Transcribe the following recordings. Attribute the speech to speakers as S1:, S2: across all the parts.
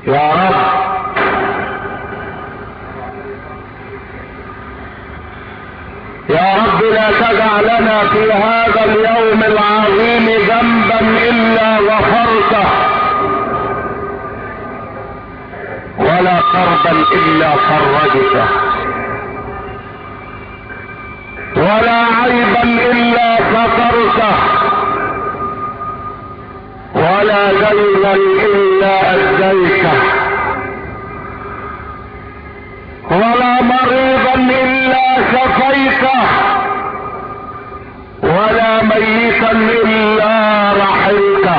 S1: يا رب يا رب لا تدع لنا في هذا اليوم العظيم ذنبا الا غفرته، ولا كربا الا فرجته، ولا عيبا الا سترته، ولا دينا الا اديته، ولا مريضا الا شفيته، ولا ميتا الا رحمته،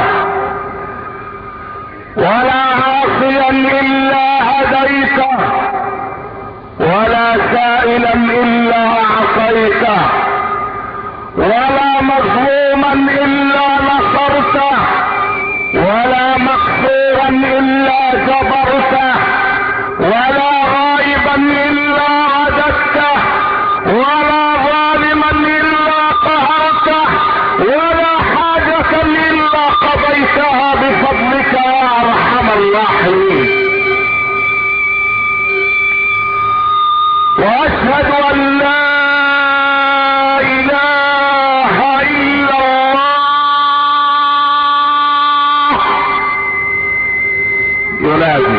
S1: ولا عاصيا الا هديته، ولا سائلا الا اعطيته، ولا مظلوما الا نصرته، ولا مكسورا الا جبرته، ولا غائبا الا عددته، ولا ظالما الا قهرته، ولا حاجة الا قضيتها بفضلك يا ارحم الراحمين. واشهد ان لا اله الا الله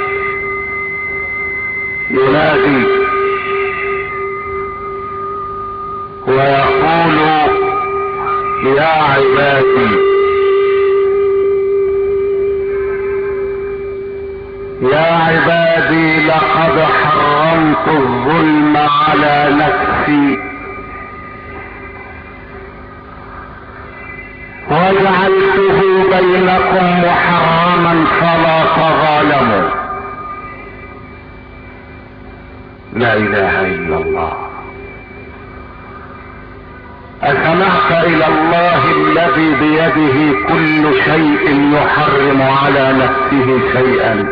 S1: ينادي ويقول يا عبادي يا عبادي لقد حرمت الظلم على نفسي وجعلته بينكم محرما فلا تظالموا. لا اله الا الله. اسمعت الى الله الذي بيده كل شيء يحرم على نفسه شيئا؟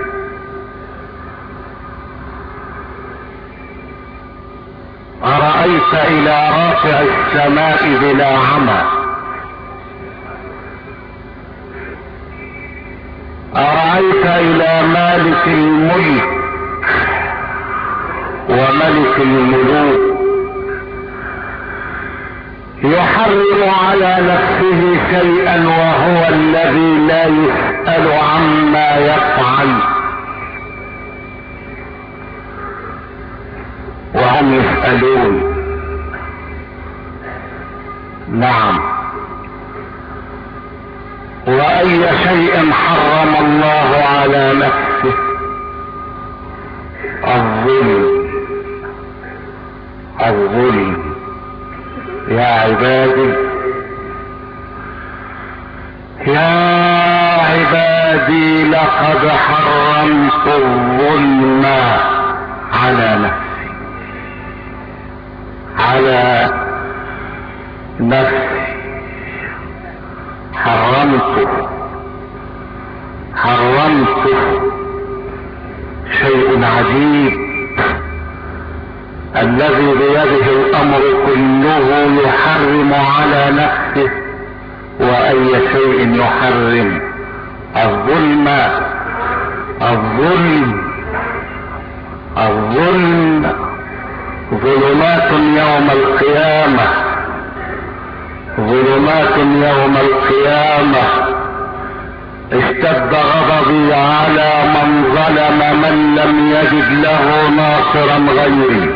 S1: أرأيت إلى رافع السماء بلا عمى؟ أرأيت إلى مالك الملك وملك الملوك يحرم على نفسه شيئا وهو الذي لا يسأل عما يفعل وهم يسألون؟ نعم. وأي شيء حرم الله على نفسه؟ الظلم. يا عبادي يا عبادي لقد حرمت الظلم على نفسي، على نفسي حرمته. شيء عجيب، الذي بيده الامر كله يحرم على نفسه، واي شيء يحرم؟ الظلم ظلمات يوم القيامة، ظلمات يوم القيامة. اشتد غضبي على من ظلم من لم يجد له ناصرا غيري.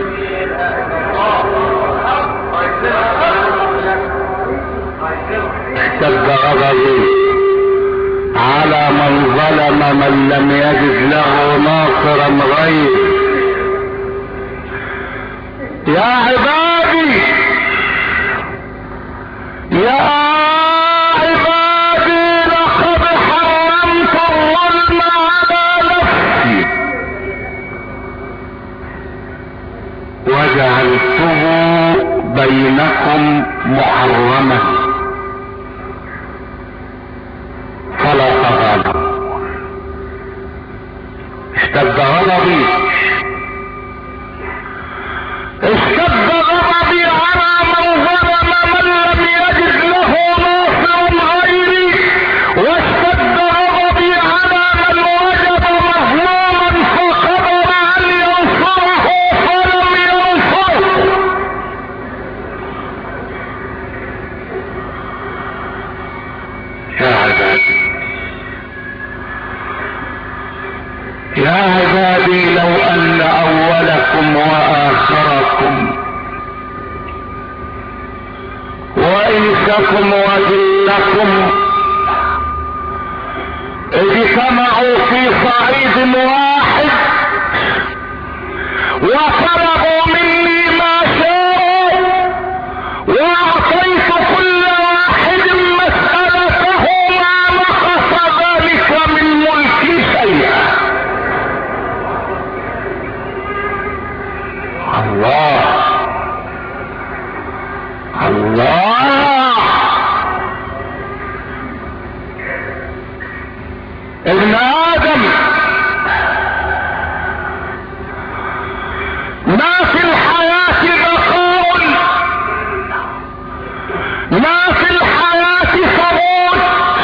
S1: اشتد غضبي على من ظلم من لم يجد له ناصرا غيري. يا عبادي يا عبادي لقد حرمت الظلم على نفسي وجعلته بينكم محرما فلا تظالموا. اشتد غضبي على من ظلم من لم يجد له ناصر غيري، واشتد غضبي على من وجد يا عبادي لو ان اولكم واخركم وانسكم وجنكم اجتمعوا في صعيد واحد وطلبوا مني ما شاءوا واعطيت كل واحد مسألته ما نقص ذلك من ملكي شيئا. الله الله. ابن آدم ما في الحياة بقاء، ما في الحياة ثبوت.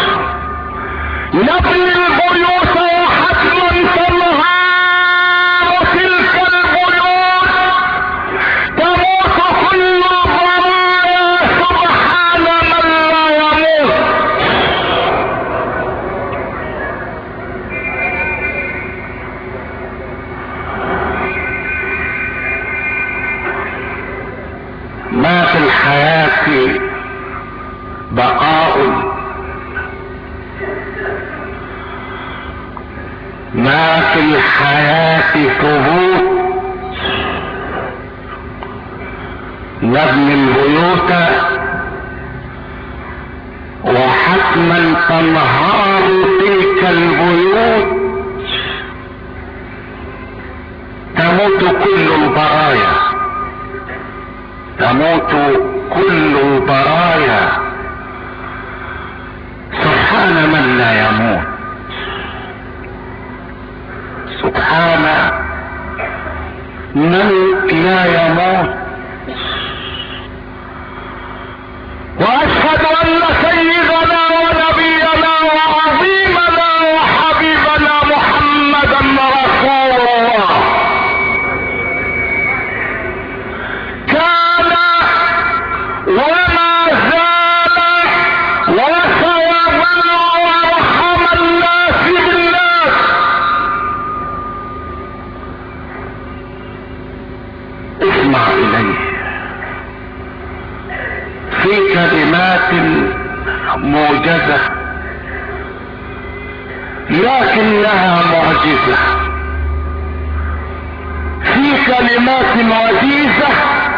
S1: نبني البيوت وحتما تنهار تلك البيوت، تموت كل الضرايا سبحان من لا يموت. ما في الحياة بقاء، ما في الحياة ثبوت. نبني البيوت وحتما تنهار تلك البيوت، تموت كل البرايا، تموت كل البرايا سبحان من لا يموت، سبحان من لا يموت. واشهد ان سيدنا ونبينا وعظيمنا وحبيبنا محمدا رسول الله كان وما زال وسيظل ارحم الناس بالناس. اسمع اليه في كلمات موجزة لكنها معجزة، في كلمات وجيزة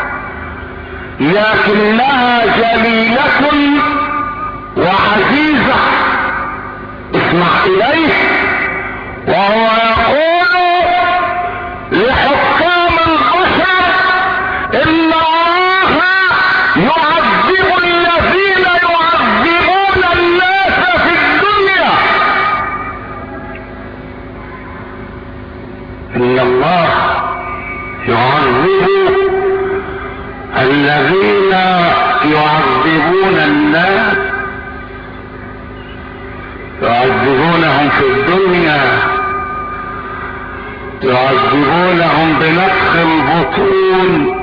S1: لكنها جليلة وعزيزة. اسمع اليه وهو يقول لحكام البشر ان الله يعذب الذين يعذبون الناس في الدنيا. ان الله يعذب الذين يعذبون الناس، يعذبونهم في الدنيا، يعذبونهم بنفخ البطون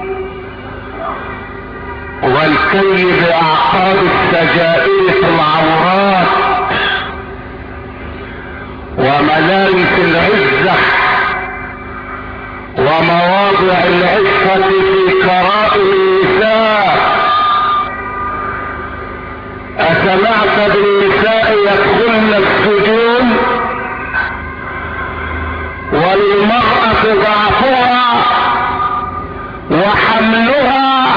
S1: والكي باعقاب السجائر في العورات وملابس العزة ومواضع العفة في كرائم النساء. أسمعت بالنساء يدخلن السجون وللمرأة ضعفها وحملها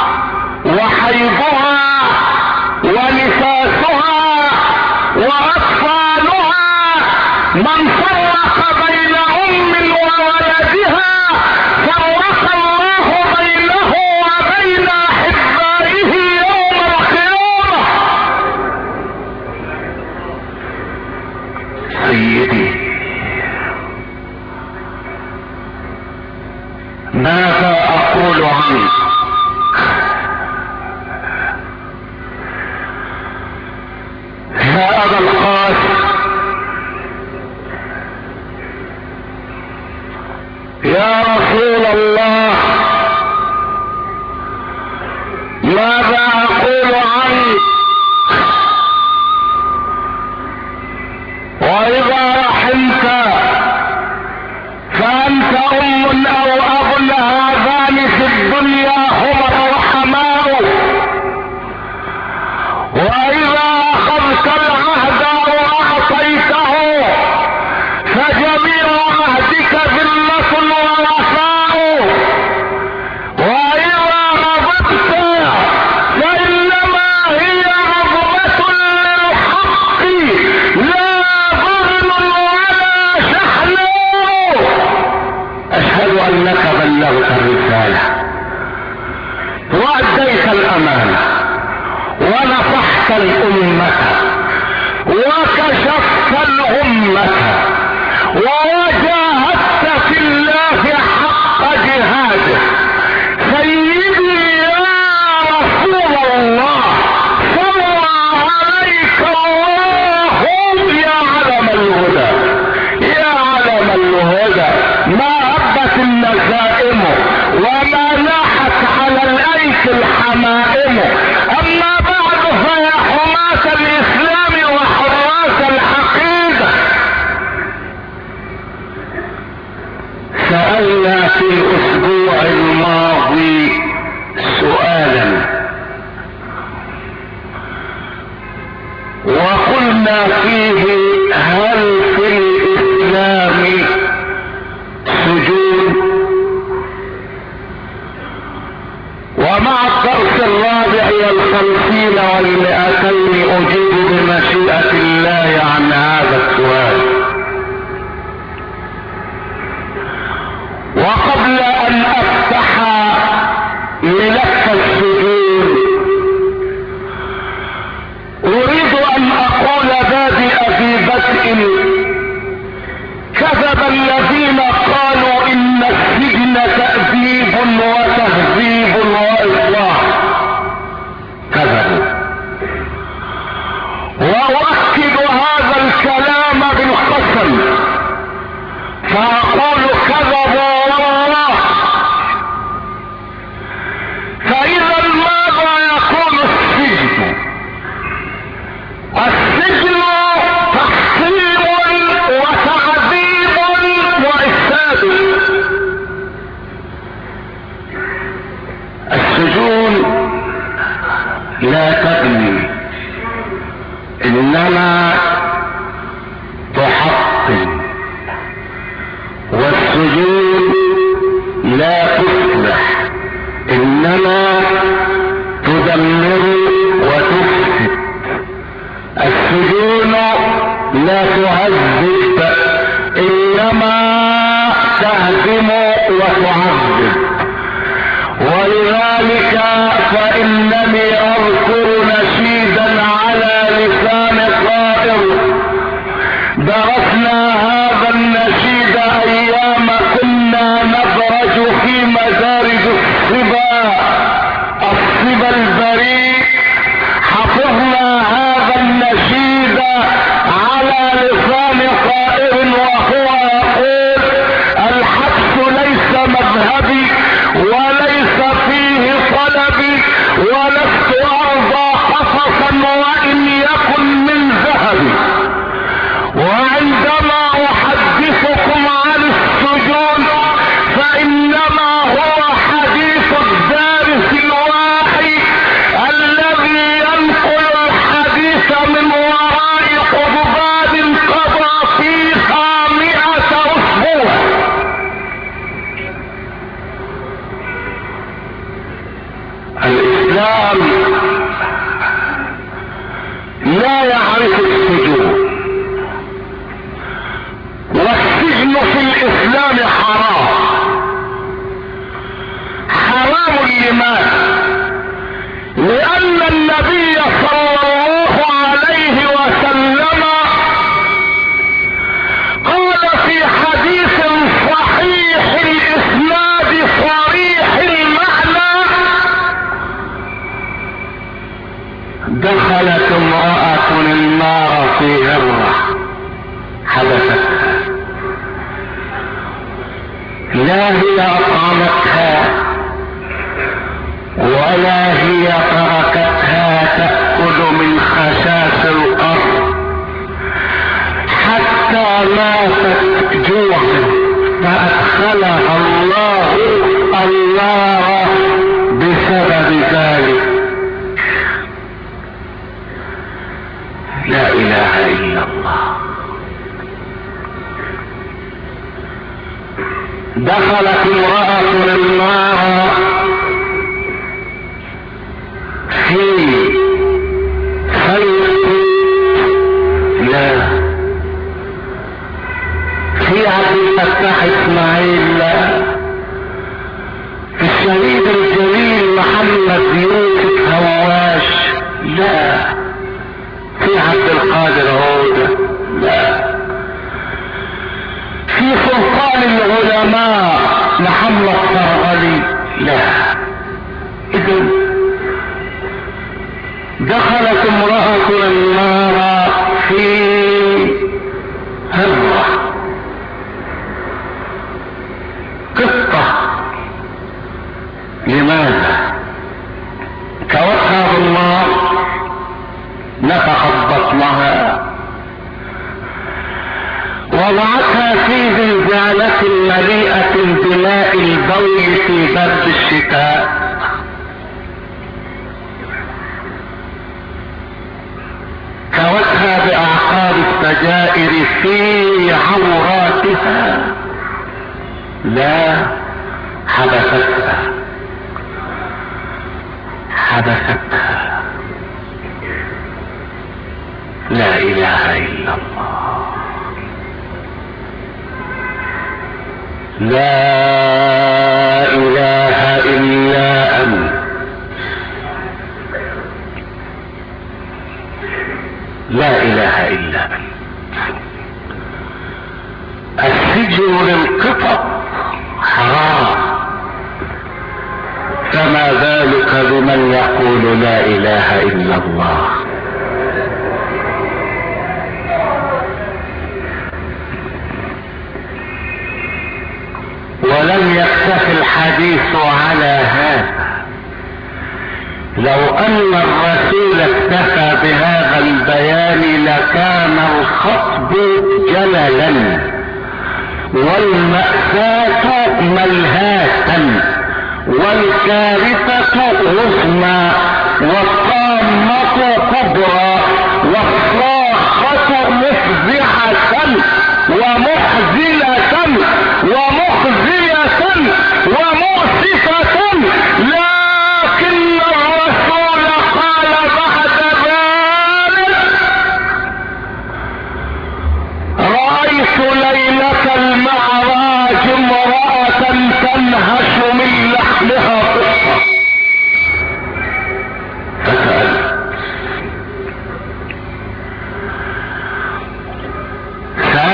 S1: وحيضها ونفاسها واطفالها، من فرق بين ام وولدها فرق الله بينه وبين احبائه يوم القيامة. سيدي ماذا اقول عنك؟ يا ابا القاسم، يا رسول الله، ماذا اقول عنك؟ لا تهذب، انما تهدم وتعذب. ولذلك فانني اذكر نشيدا على لسان طائر درسنا هذا النشيد ايام كنا ندرج في مدارج الصبا البريء. حفظنا هذا النشيد على لسان طائر وهو يقول: الحبس ليس مذهبي وليس فيه طلبي، ولست ارضى قصصا وان يكن من ذهبي. وعندما احدثكم عن السجون فانما هو حديث الدارس الواعي الذي ينقل الحديث من وراء قضبان قضى فيها 100 اسبوع. الاسلام لا يعرف السجون، والسجن في الاسلام حرام. حرام لماذا؟ لان النبي صلى الله عليه وسلم قال في حديث صحيح الاسناد صريح المعنى: دخلت امرأة النار في هرة حبستها، لا هي اطعمتها ولا هي تركتها تأكل من خشاش الارض حتى ماتت جوعا، فادخلها الله النار بسبب ذلك. لا اله الا الله. دخلت امرأة النار في خلق، لا في عبد الفتاح اسماعيل، لا في الشهيد الجليل محمد يوسف هواش، لا في عبد القادر عودة، لا في سلطان العلماء محمد فرغلي، لا. اذن دخلت امرأة النار في هرة، قطة. لماذا؟ كوتها بالنار، نفخت بطنها، وضعتها في زنزانة مليئة بماء البول في برد الشتاء. كوتها بأعقاب السجائر في عوراتها، لا حبستها لا اله الا الله. لا اله الا انت. لا اله الا انت. السجن للقطط حرام، فما ذلك بمن يقول لا اله الا الله. ولم يكتف الحديث على هذا. لو ان الرسول اكتفى بهذا البيان لكان الخطب جللا والمأساة ملهاة والكارثة عظمى والطامة كبرى والصاخة مفزعة ومحزنة ومخزية ومؤسفة، لكن الرسول قال بعد ذلك: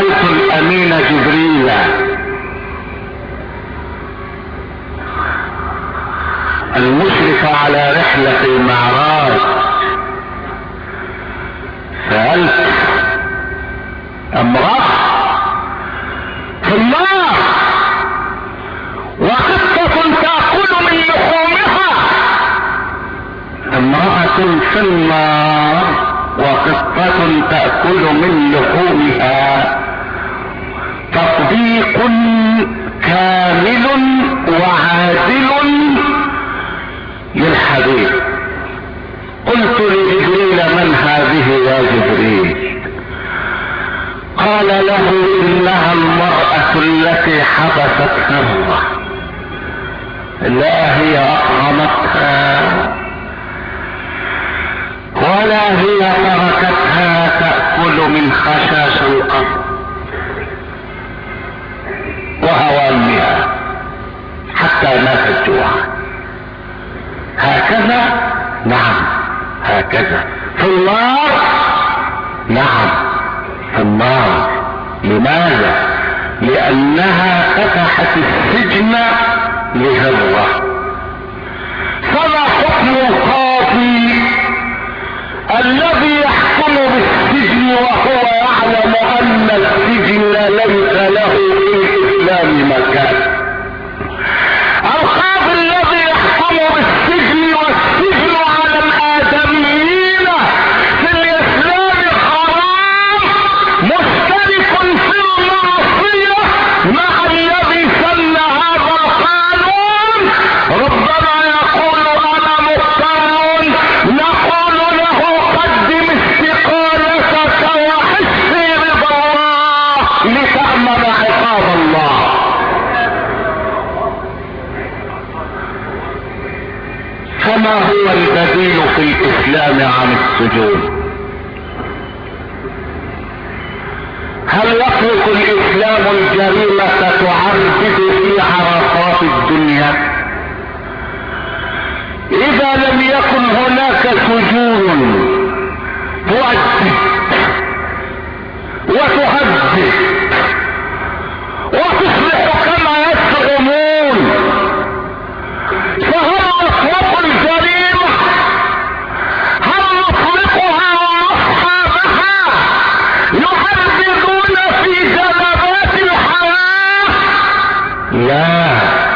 S1: سألت الامين جبريل المشرف على رحلة المعراج، سألت امرأة في النار وقطة تأكل من لحومها، امرأة في النار وقطة تأكل من لحومها، تطبيق كامل وعادل للحديث. قلت لجبريل من هذه يا جبريل؟ قال له انها المرأة التي حبستها الله، لا هي اطعمتها ولا هي تركتها تأكل من خشاش الارض وهوامها حتى ماتت جوعا. هكذا؟ نعم هكذا. في النار؟ نعم في النار. لماذا؟ لانها فتحت السجن لهرة. فما حكم القاضي الذي يحكم بالسجن وهو يعلم ان السجن ليس له في الاسلام مكان؟ القاضي الذي يحكم بالسجن والسجن على الادميين في الاسلام حرام، مشترك في المعصية مع الذي سن هذا القانون. ربما يقول انا مضطر، نقول له قدم استقالتك وحسي رضا الله لتأمن عقاب الله. فما هو البديل في الاسلام عن السجون؟ هل يطلق الاسلام الجريمة تعرض في عرصات الدنيا؟ اذا لم يكن هناك سجون تؤدب وتهذب وتصبح كما يزعمون، فهل نطلق الجريمة؟ هل نطلقها واصحابها يهددون في جنبات الحياة؟ لا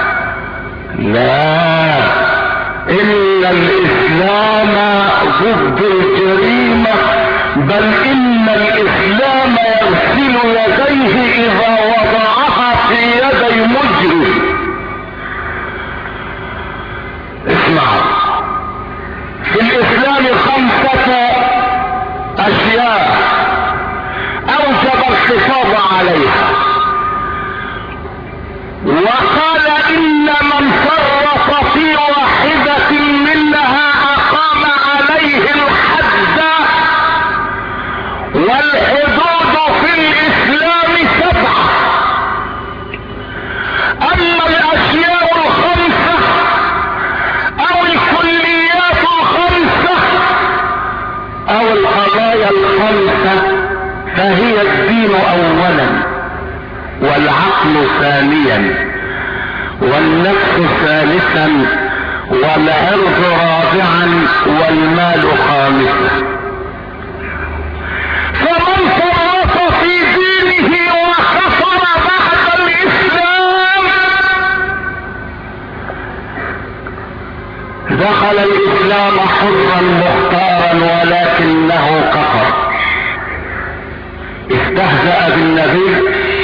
S1: لا، ان الاسلام ضد الجريمة، بل ان الاسلام يغسل يديه اذا وضعها في يدي مجرم. اسمعوا، في الاسلام 5 اشياء اوجب الحفاظ عليها، وقال ان من فرط في واحدة منها اقام عليه الحد، والحدود في الاسلام 7. اما الاشياء 5 او الكليات 5 او القضايا 5 فهي الدين اولا، والعقل ثانيا، والنفس ثالثا، والعرض رابعا، والمال 5. فمن فرط في دينه وكفر بعد الاسلام دخل الاسلام حرا مختارا ولكنه كفر. استهزأ بالنبي،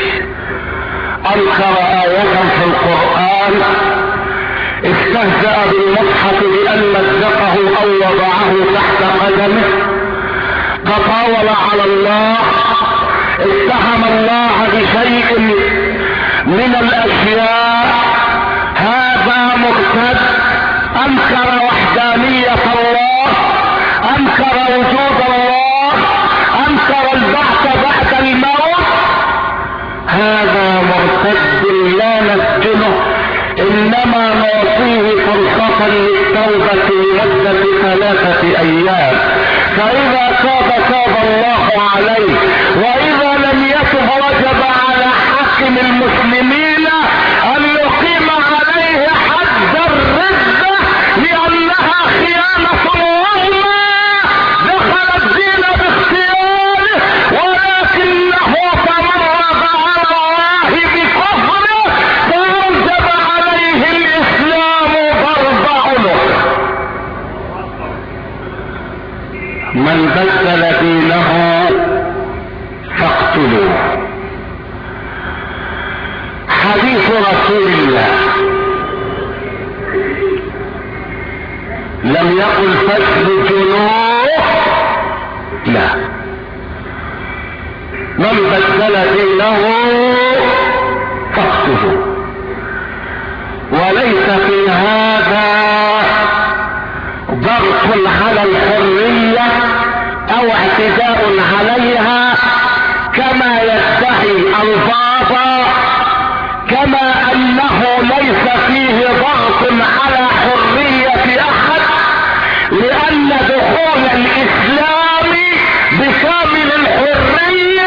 S1: انكر آية في القرآن، استهزأ بالمصحف بأن مزقه او وضعه تحت قدمه، تطاول على الله، اتهم الله بشيء من الاشياء، هذا مرتد، انكر وحدانية الله، انكر وجود الله، انكر البعث بعد الموت، هذا مرتد لا نسجنه، انما نعطيه فرصة للتوبة لمدة 3 ايام، فاذا تاب تاب الله عليه، واذا لم يتب حديث رسول الله لم يقل فاسجنوه، لا، من بدل دينه فاقتلوه. وليس في هذا ضغط على الحرية او اعتداء عليها كما يدعي البعض، كما انه ليس فيه ضغط على حرية احد، لان دخول الاسلام بكامل الحرية،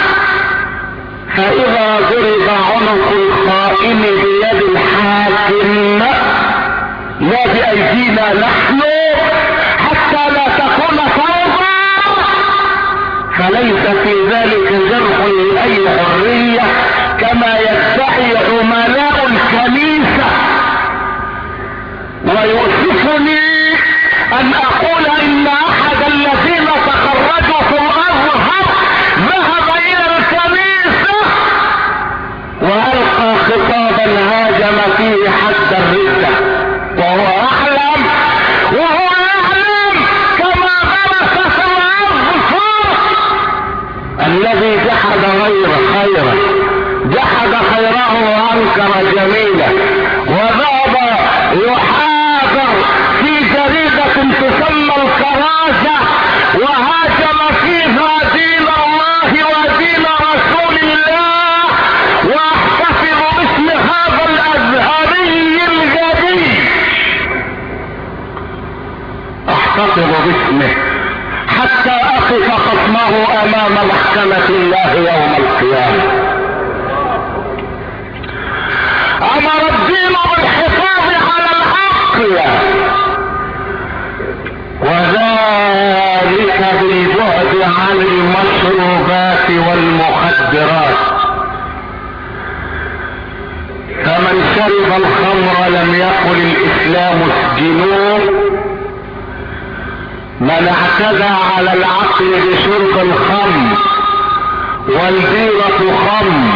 S1: فاذا ضرب عنق القائم بيد الحاكم لا بايدينا نحن حتى لا تكون فوضى، فليس في ذلك جرح لاي حرية كما يدعي عملاء الكنيسة. ويؤسفني ان اقول ان احد الذين تخرجوا في الازهر ذهب الى الكنيسة والقى خطابا هاجم فيه حد الردة، وهو يعلم كما غرس في الأظفار الذي جحد غيره خيره، جحد خيره وانكر جميله، وذهب يحاضر في جريدة تسمى الكرازة وهاجم فيها دين الله ودين رسول الله، واحتفظ باسم هذا الازهري الغبي، احتفظ باسمه حتى اقف خصمه امام محكمة الله يوم القيامة. امر الدين بالحفاظ على العقل، وذلك بالبعد عن المشروبات والمخدرات. فمن شرب الخمر لم يقل الاسلام اسجنوه، من اعتدى على العقل بشرب الخمر والبيرة خمر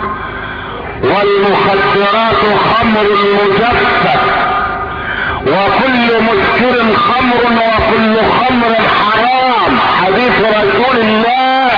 S1: والمخدرات خمر مجفف، وكل مسكر خمر وكل خمر حرام، حديث رسول الله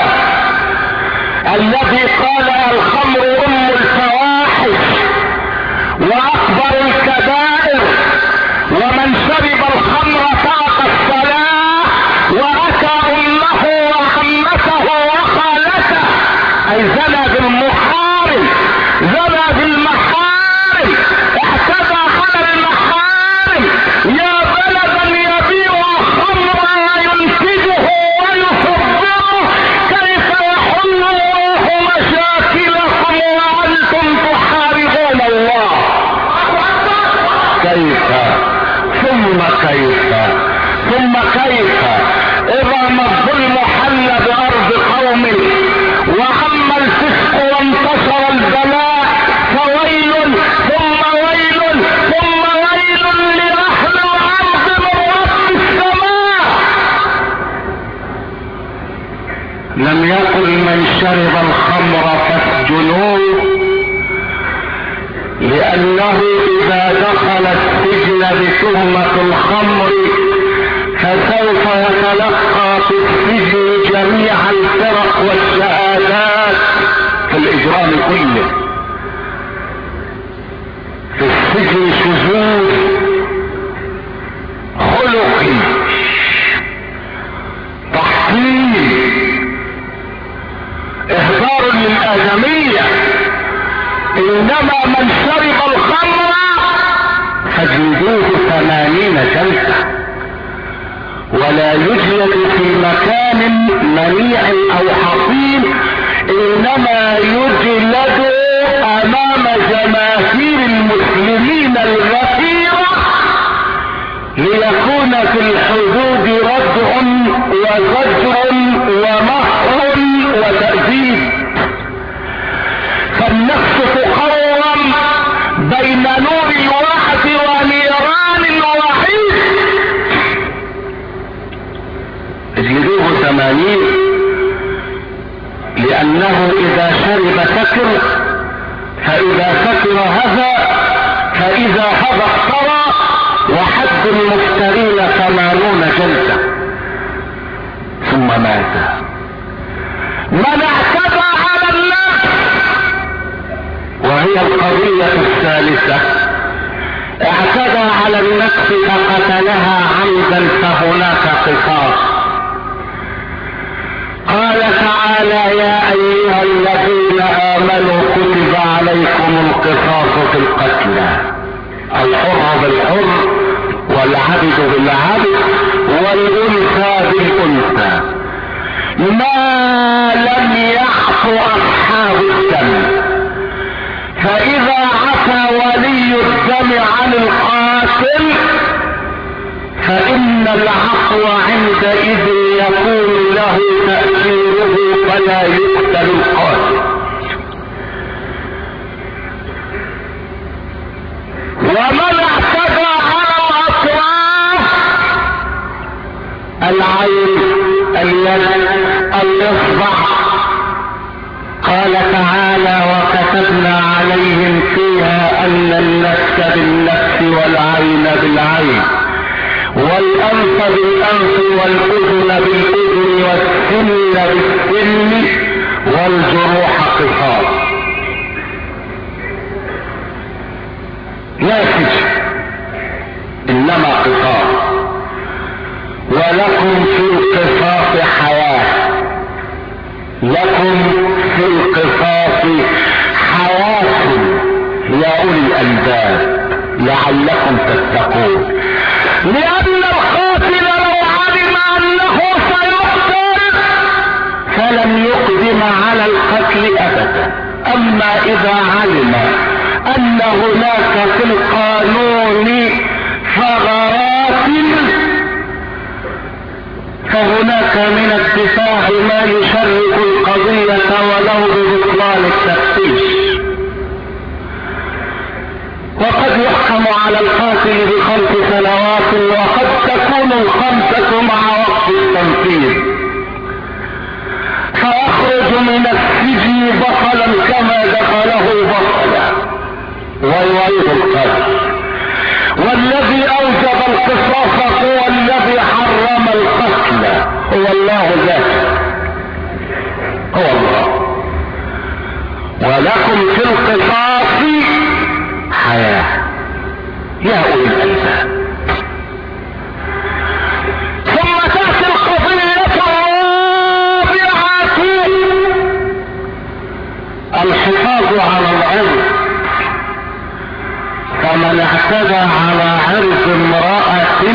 S1: الذي قال الخمر ام الفواحش واكبر الكبائر، ومن شرب الخمر ترك الصلاة واتى امه وعمته وخالته، اي زنى بالمحارم، زنى بالمحارم، اعتدى على المحارم. يا بلدا يبيع الخمر وينتجه ويصدره، كيف يحل الله مشاكلكم وانتم تحاربون الله؟ كيف ثم كيف اذا ما الظلم حل بارض قوم وعم الفسق وانتشر البلاء، فويل ثم ويل ثم ويل لأهل الارض من رب السماء. لم يقل من شرب الخمر فاسجنوه، لانه اذا دخل السجن بتهمة الخمر فسوف يتلقى في السجن جميع الفرق والشهادات في الاجرام كله، في السجن شذوذ خلقي، تحطيم، اهدار للادمية. انما من شرب الخمر فاجلدوه 80 جلدة، ولا يجلد في مكان منيع او حصين، انما يجلد امام جماهير المسلمين الغفيرة، ليكون في الحدود ردع وزجر ومهر وتأديب. فالنفس تقوم بين نور الوعد ونيران الوعيد. اجلدوه 80 لانه اذا شرب سكر، فاذا سكر هذا، فاذا هذا افترى، وحد المفترين 80 جلدة. ثم مات. من اعتدى على النفس، وهي القضية الثالثة، اعتدى على النفس فقتلها عمدا فهناك قصاص. قال تعالى: يا ايها الذين امنوا كتب عليكم القصاص في القتلى، الحر بالحر والعبد بالعبد والانثى بالانثى، ما لم يعفو اصحاب الدم. فاذا عفى ولي الدم عن القاتل فان العفو عندئذ يكون له تأثيره فلا يقتل القاتل. ومن اعتدى على الاطراف، العين، اليد، الاصبع، قال تعالى: وكتبنا عليهم فيها ان النفس بالنفس والعين بالعين والانف بالانف والاذن بالاذن والسن بالسن والجروح قصاص. لا سجن انما قصاص. ولكم في القصاص حياة، لكم في القصاص حياة يا اولي الالباب لعلكم تتقون. لان القاتل لو علم انه سيقتل فلم يقدم على القتل ابدا. اما اذا علم ان هناك في القانون ثغرات فهناك من الدفاع ما يشرك القضية ولو ببطلان التفتيش. وقد يحكم على القاتل ب5 سنوات، وقد تكون ال5 مع وقت التنفيذ، فيخرج من السجن بطلا كما دخله بطلا ويعيد القتل. والذي اوجب القصاص هو الذي حرم القتل، هو الله ذاته، هو الله. ولكم في القصاص حياة يا اولي الالباب. ثم تأتي القضية الرابعة، الحفاظ على العرض. فمن اعتدى على عرض امرأة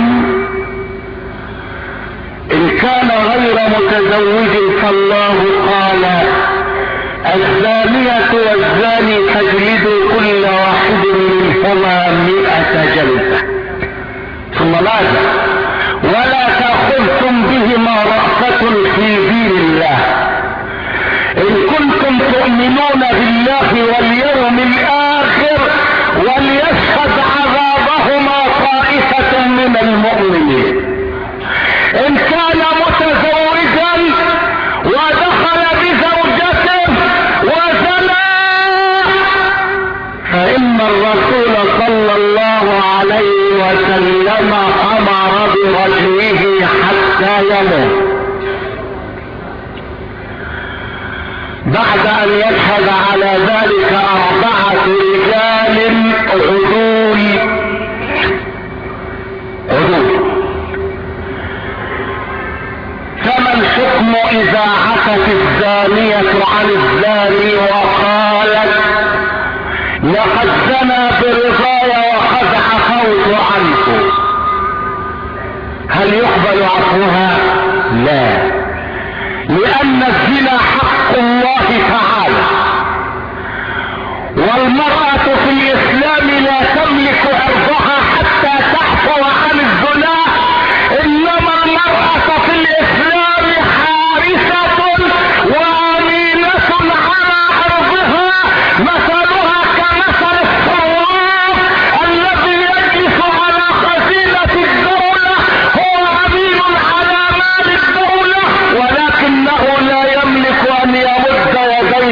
S1: ان كان غير متزوج فالله قال: الزانية والزاني فاجلدوا كل واحد منهما 100 جلدة. ثم ماذا؟ ولا تأخذكم بهما رأفة في دين الله ان كنتم تؤمنون بالله واليوم الاخر وليشهد عذابهما طائفة من المؤمنين. ان كان متزوجا ودخل بزوجته وزنى فإن الرسول صلى الله عليه وسلم أمر برجمه حتى يموت، بعد أن يشهد على ذلك 4 رجال عدول. فما الحكم إذا عفت الزانية عن الزاني وقالت: لقد زنى برضاي وقد عفوت عنه؟ هل يقبل عفوها؟ لا، لأن الزنا حق الله تعالى، والمرأة في الإسلام لا تملك عرضها حتى تعفو عن الزنا، إنما المرأة في الإسلام حارسة وأمينة على عرضها، مثلها كمثل الصواف الذي يجلس على خزينة الدولة، هو أمين على مال الدولة ولكنه لا يملك أن يمد يديه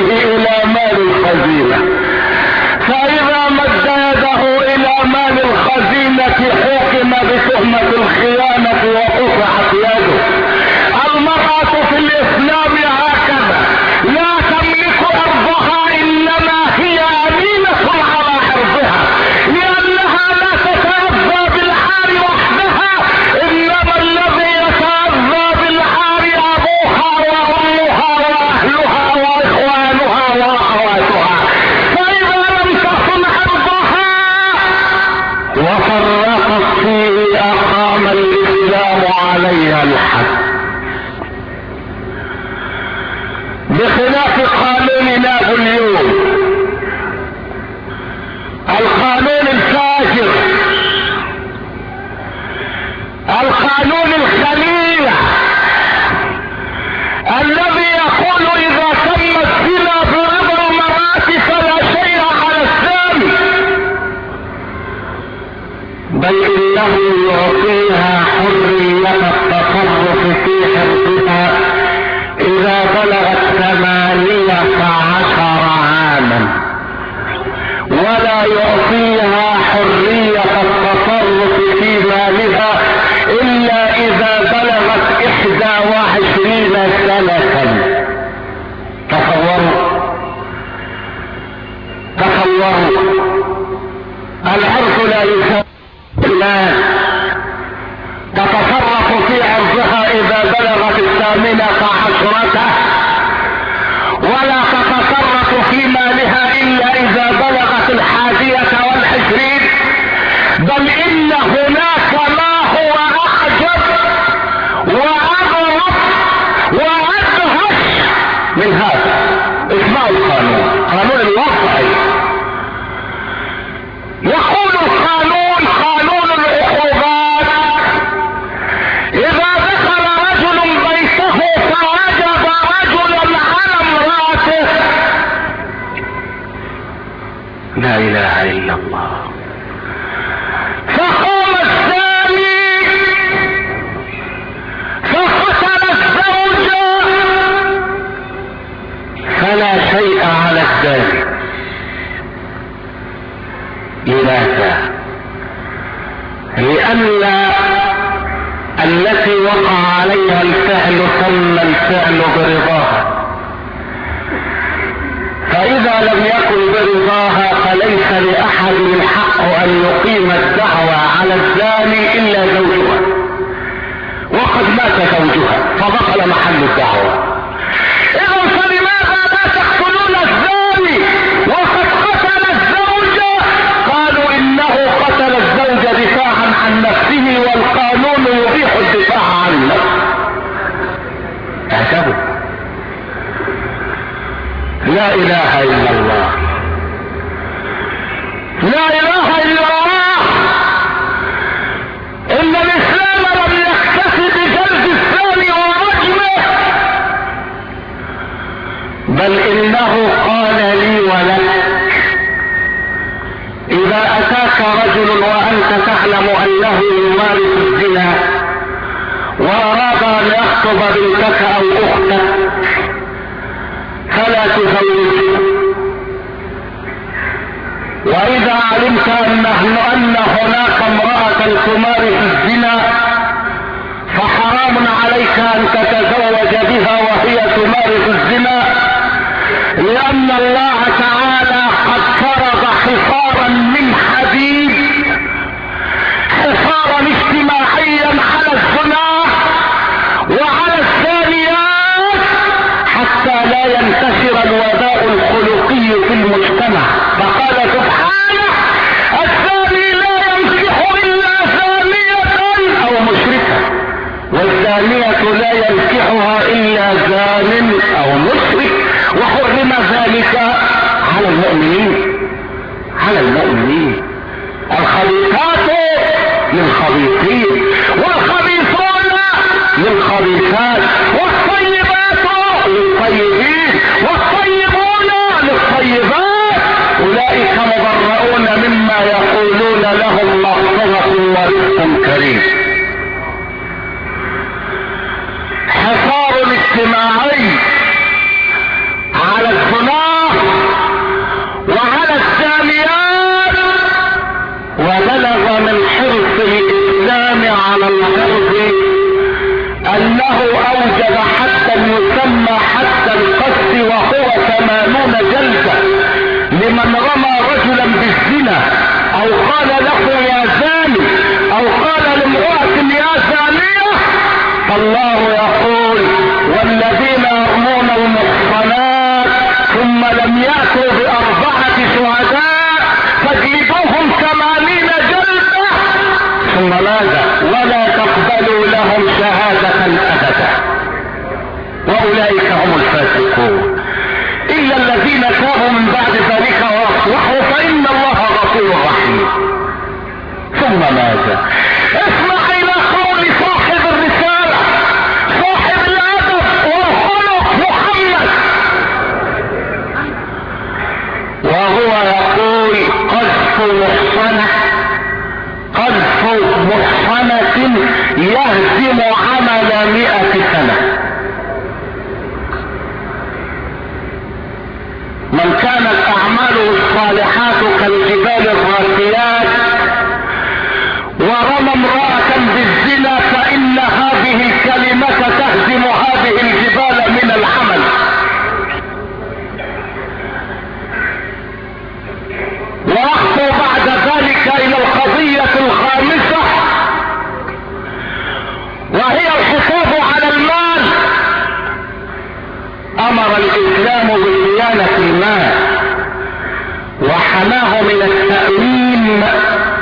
S1: لا يعطيها حرية التصرف في مالها الا اذا بلغت 21 سنة. تصوروا العرف لا يساوي المال. تتصرف في عرضها اذا بلغت 18 ولا تتصرف في مالها الا اذا بلغت 21. بل ان هناك ما هو اعجب واغرب وادهش من هذا. اسمعوا القانون، قانون الوضعي. يقول القانون، قانون العقوبات: اذا دخل رجل بيته فوجد رجلا على امراته. لا اله الا الله. فقام الزاني فقتل الزوجة، فلا شيء على الزاني. لماذا؟ لأن التي وقع عليها الفعل تم الفعل برضاها، فإذا لم يكن برضاها فليس لأحد الحق أن يقيم الدعوى على الزاني إلا زوجها، وقد مات زوجها فبطل محل الدعوى. إذن فلماذا لا تقتلون الزاني وقد قتل الزوجة؟ قالوا إنه قتل الزوجة دفاعا عن نفسه والقانون يبيح الدفاع عن نفسه. اعتبروا. لا اله الا الله، لا اله الا الله. ان الاسلام لم يكتف بجلد الثاني ورجمه، بل انه قال لي ولك: اذا اتاك رجل وانت تعلم انه يمارس الزنا واراد ان يخطب بنتك او اختك فلا تزوجه، واذا علمت ان هناك امرأة تمارس الزنا فحرام عليك ان تتزوج بها وهي تمارس الزنا، لان الله تعالى قد فرض حصارا من حديد، حصارا اجتماعيا على الزنا وعلى الزانيات حتى لا ينتشر الوباء الخلقي في المجتمع. فقال سبحانه: الزاني لا ينكح الا زانية او مشركة، والزانية لا ينكحها الا زان او مشرك، وحرم ذلك على المؤمنين. الخبيثات للخبيثين والخبيثون للخبيثات والطيبات للطيبين والطيبون للطيبات، اولئك مبرؤون مما يقولون، لهم مغفرة ورزق كريم. حصار اجتماعي على الزنا وعلى الزانيات، وبلغ من حرص الاسلام على الغرب انه اوجب حتى يسمى حتى القذف، وهو 80 جلدة لمن رمى رجلا بالزنا او قال له يا زاني او قال لامرأة يا زانية. فالله يقول: والذين يرمون المحصنات ثم لم يأتوا ب4 شهداء فاجلدوهم 80 جلدة، ثم ماذا؟ ولا تقبلوا لهم شهادة أبدا، وأولئك هم الفاسقون، إلا الذين تابوا من بعد ذلك وأصلحوا فإن الله غفور رحيم. ثم ماذا؟ اسمع إلى قول صاحب الرسالة، صاحب الأدب والخلق، محمد، وهو يقول: قذف محصنة يهزم عمل 100 سنة. من كانت اعماله الصالحات كالجبال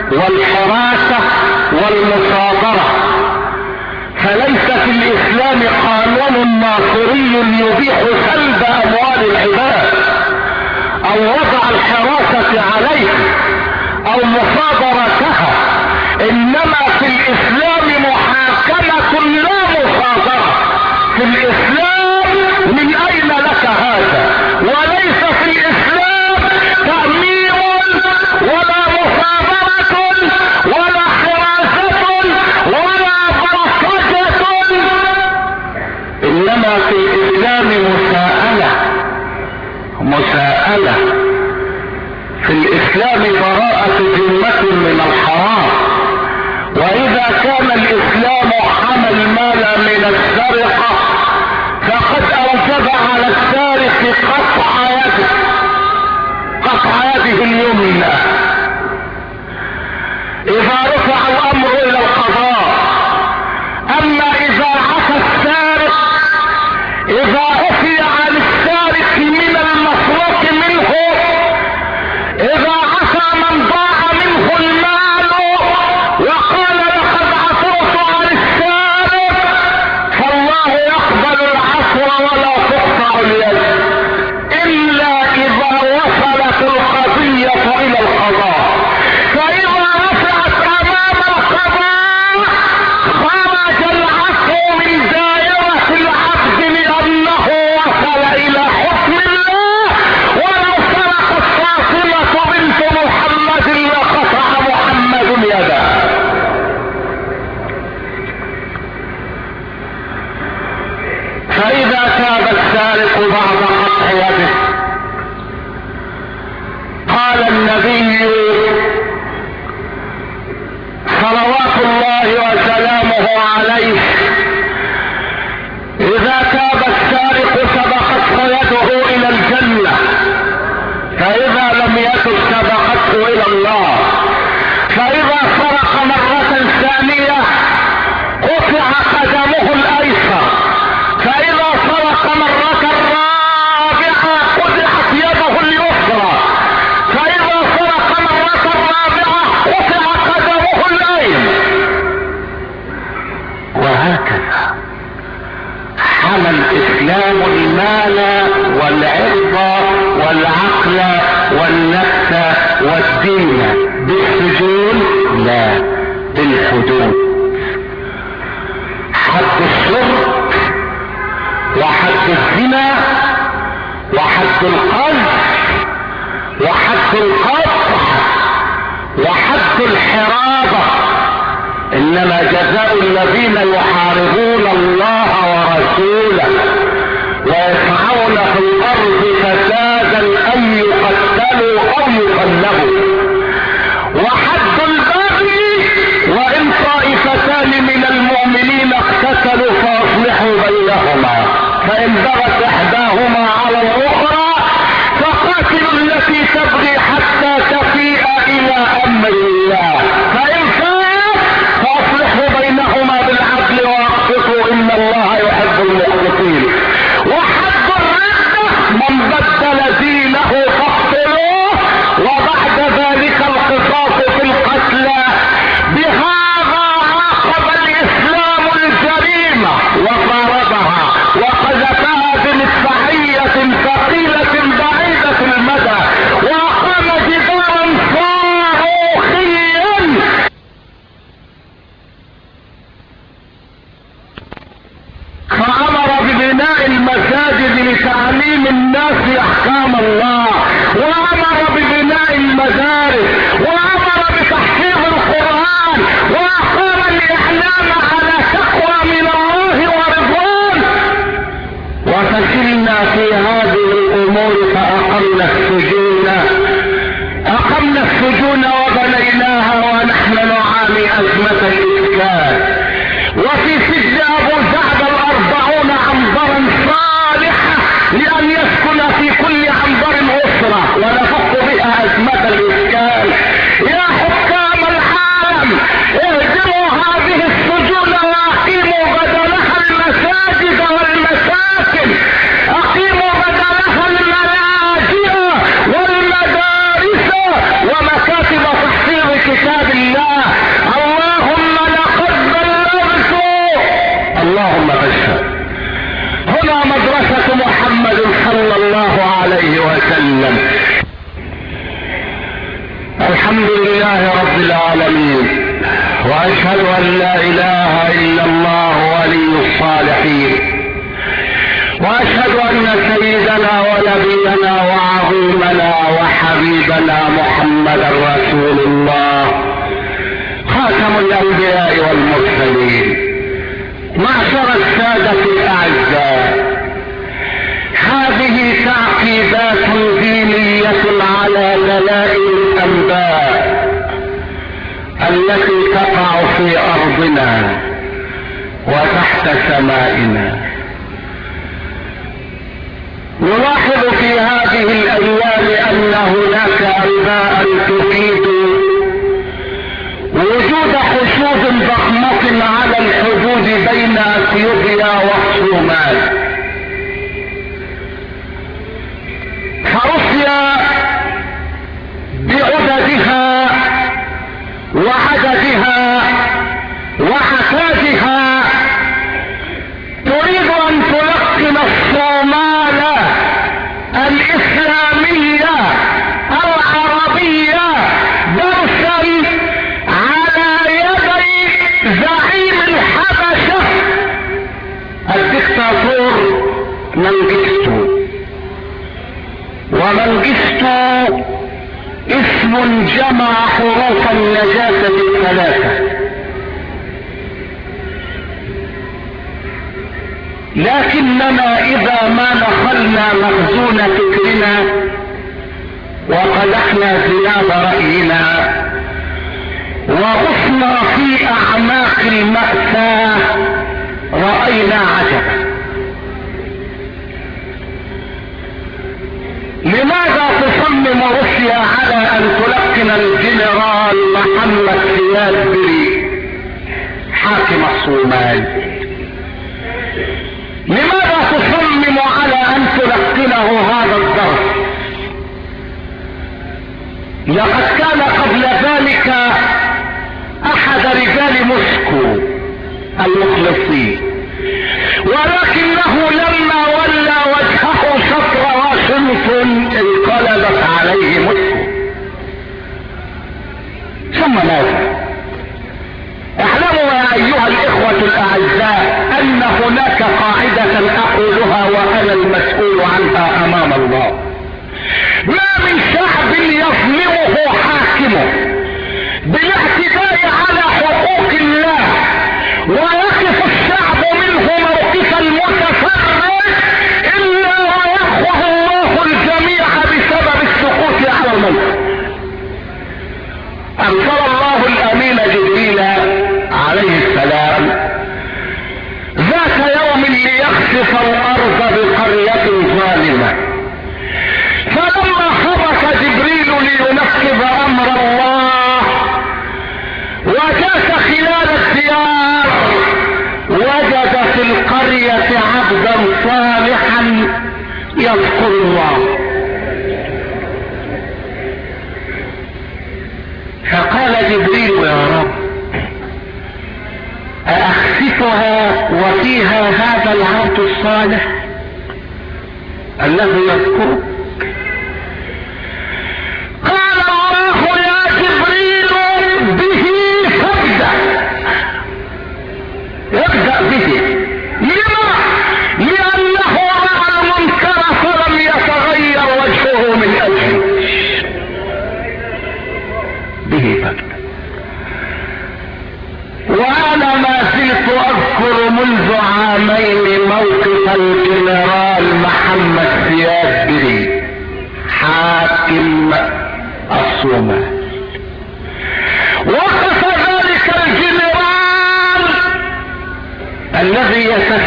S1: والحراسة والمصادرة. فليس في الاسلام قانون ناصري يبيح سلب اموال العباد او وضع الحراسة عليه او مصادرتها، انما في الاسلام محاكمة لا مصادرة. في الاسلام من اين لك هذا؟ وليس في الاسلام تأمين ولا مصادرة ولا حراسة ولا برصجة، انما في الاسلام مساءلة. في الاسلام براءة ذمة من الحرام. واذا كان الاسلام حمى المال من السرقة فقد اوجب على السارق قطع يده اليمنى اذا رفع الامر الى القضاء. اما اذا عفى السارق، اذا عفي عن السارق من المسروق منه، اذا عفى من ضاع منه المال وقال لقد عفوت عن السارق، فالله يقبل العفو ولا تقطع اليد الا اذا وصلت القضية الى القضاء. فاذا رفعت امام القضاء خرج العفو من دائرة العبد لانه وصل الى حكم الله. ولو سرقت فاطمة بنت محمد لقطع محمد يده. فاذا تاب السارق بعد قطع يده، قال النبي صلوات الله وسلامه عليه: اذا تاب السارق سبقته يده الى الجنة، فاذا لم يتب سبقته الى الله. فاذا سرق مرة ثانية قطع قدمه الايسر، فاذا سرق مرة رابعة قطعت يده اليسرى، فاذا سرق مرة رابعة قطع قدمه الايمن. وهكذا حمى الاسلام المال والعرض والعقل والنفس والدين بالسجون، لا بالحدود. حد الشرب وحد الزنا وحد القذف وحد القطع وحد الحرابة. انما جزاء الذين يحاربون الله ورسوله ويسعون في الارض فسادا ان يقتلوا او يقلبوا. وحد البغي وان طائفتان من المؤمنين اقتتلوا فاصلحوا بينهما، فان بغت احداهما على الاخرى فقاتلوا التي تبغي حتى تفيء الى امر الله، فان فاءت فاصلحوا بينهما بالعدل واقسطوا ان الله يحب المقسطين. وحد الردة من بدل دينه فاقتلوه، وبعد ذلك القصاص في القتلى. بهذا عاقب الاسلام الجريمة وطاردها وقذفها بمدفعية ثقيلة بعيدة المدى، واقام جدارا صاروخيا فامر ببناء المساجد لتعليم الناس احكام الله، وامر ببناء المدارس، وامر بتحفيظ القرآن، واقام الاعلام على تقوى من الله ورضوان. وفشلنا في هذه الامور فاقمنا السجون وبنيناها ونحن نعاني ازمة الاسكان. وفي سجن ابو جعفر 40 عنبرا صالحة لان يسكن في كل عنبر اسرة ونفك بها ازمة الاسكان. يا حكام العالم اهدموا هذه السجون واقيموا بدلها المساجد والمساكن، اقيموا بدلها الملاجئ والمدارس ومكاتب تحفيظ كتاب الله وسلم. الحمد لله رب العالمين، واشهد ان لا اله الا الله ولي الصالحين، واشهد ان سيدنا ونبينا وعظيمنا وحبيبنا محمدا رسول الله خاتم الانبياء والمرسلين. معشر السادة الاعزاء، هذه تعقيبات دينية على دلائل الانباء التي تقع في ارضنا وتحت سمائنا. نلاحظ في هذه الايام ان هناك انباء تفيد وجود حشود ضخمة على الحدود بين اثيوبيا والصومال. فروسيا بعددها وعددها وعتادها تريد ان تلقن الصومال الاسلامية العربية درسا على يدي زعيم الحبشة الدكتاتور منجستو. ومنجستو اسم جمع حروف النجاسة الثلاثة، لكننا اذا ما نخلنا مخزون فكرنا وقدحنا ذناب رأينا وغصنا في اعماق المأساة رأينا عجبا. لماذا تصمم روسيا على ان تلقن الجنرال محمد سياد بري حاكم الصومال؟ لماذا تصمم على ان تلقنه هذا الدرس؟ لقد كان قبل ذلك احد رجال موسكو المخلصين، ولكنه لما ولى وجهه شطر واشنطن انقلبت عليه موسكو. ثم ماذا؟ اعلموا يا ايها الاخوة الاعزاء ان هناك قاعدة اقولها وانا المسؤول عنها امام الله: ما من شعب يظلمه حاكمه بالاعتداء على حقوق الله ويقف الشعب منه موقف المتفرد الا ويخوه الله الجميع بسبب السقوط على الملك. ارسل الله الامين جبريل عليه السلام ذات يوم ليخسف الارض بقرية ظالمة، فلما خرج جبريل لينفذ امر الله وجاء خلال الديار وجد في القرية عبدا صالحا يذكر الله، فقال جبريل: يا رب، أأخسفها وفيها هذا العبد الصالح الذي يذكرك؟ قال الله: يا جبريل به فابدأ، ابدأ به. لما؟ لأنه رأى المنكر فلم يتغير وجهه من أجله. به فابدأ. وانا ما زلت اذكر منذ عامين موقف الجنرال محمد سياد بري حاكم الصومال. وقف ذلك الجنرال الذي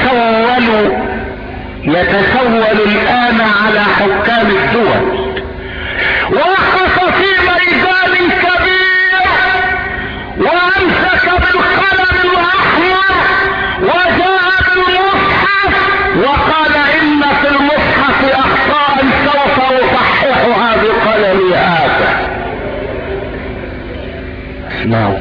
S1: يتسول الان على حكام الدول، وقف في ميدان كبير وامسك بالقلم الاحمر وجاء بالمصحف وقال: ان في المصحف اخطاء سوف اصححها بقلمي هذا. اسمعوا،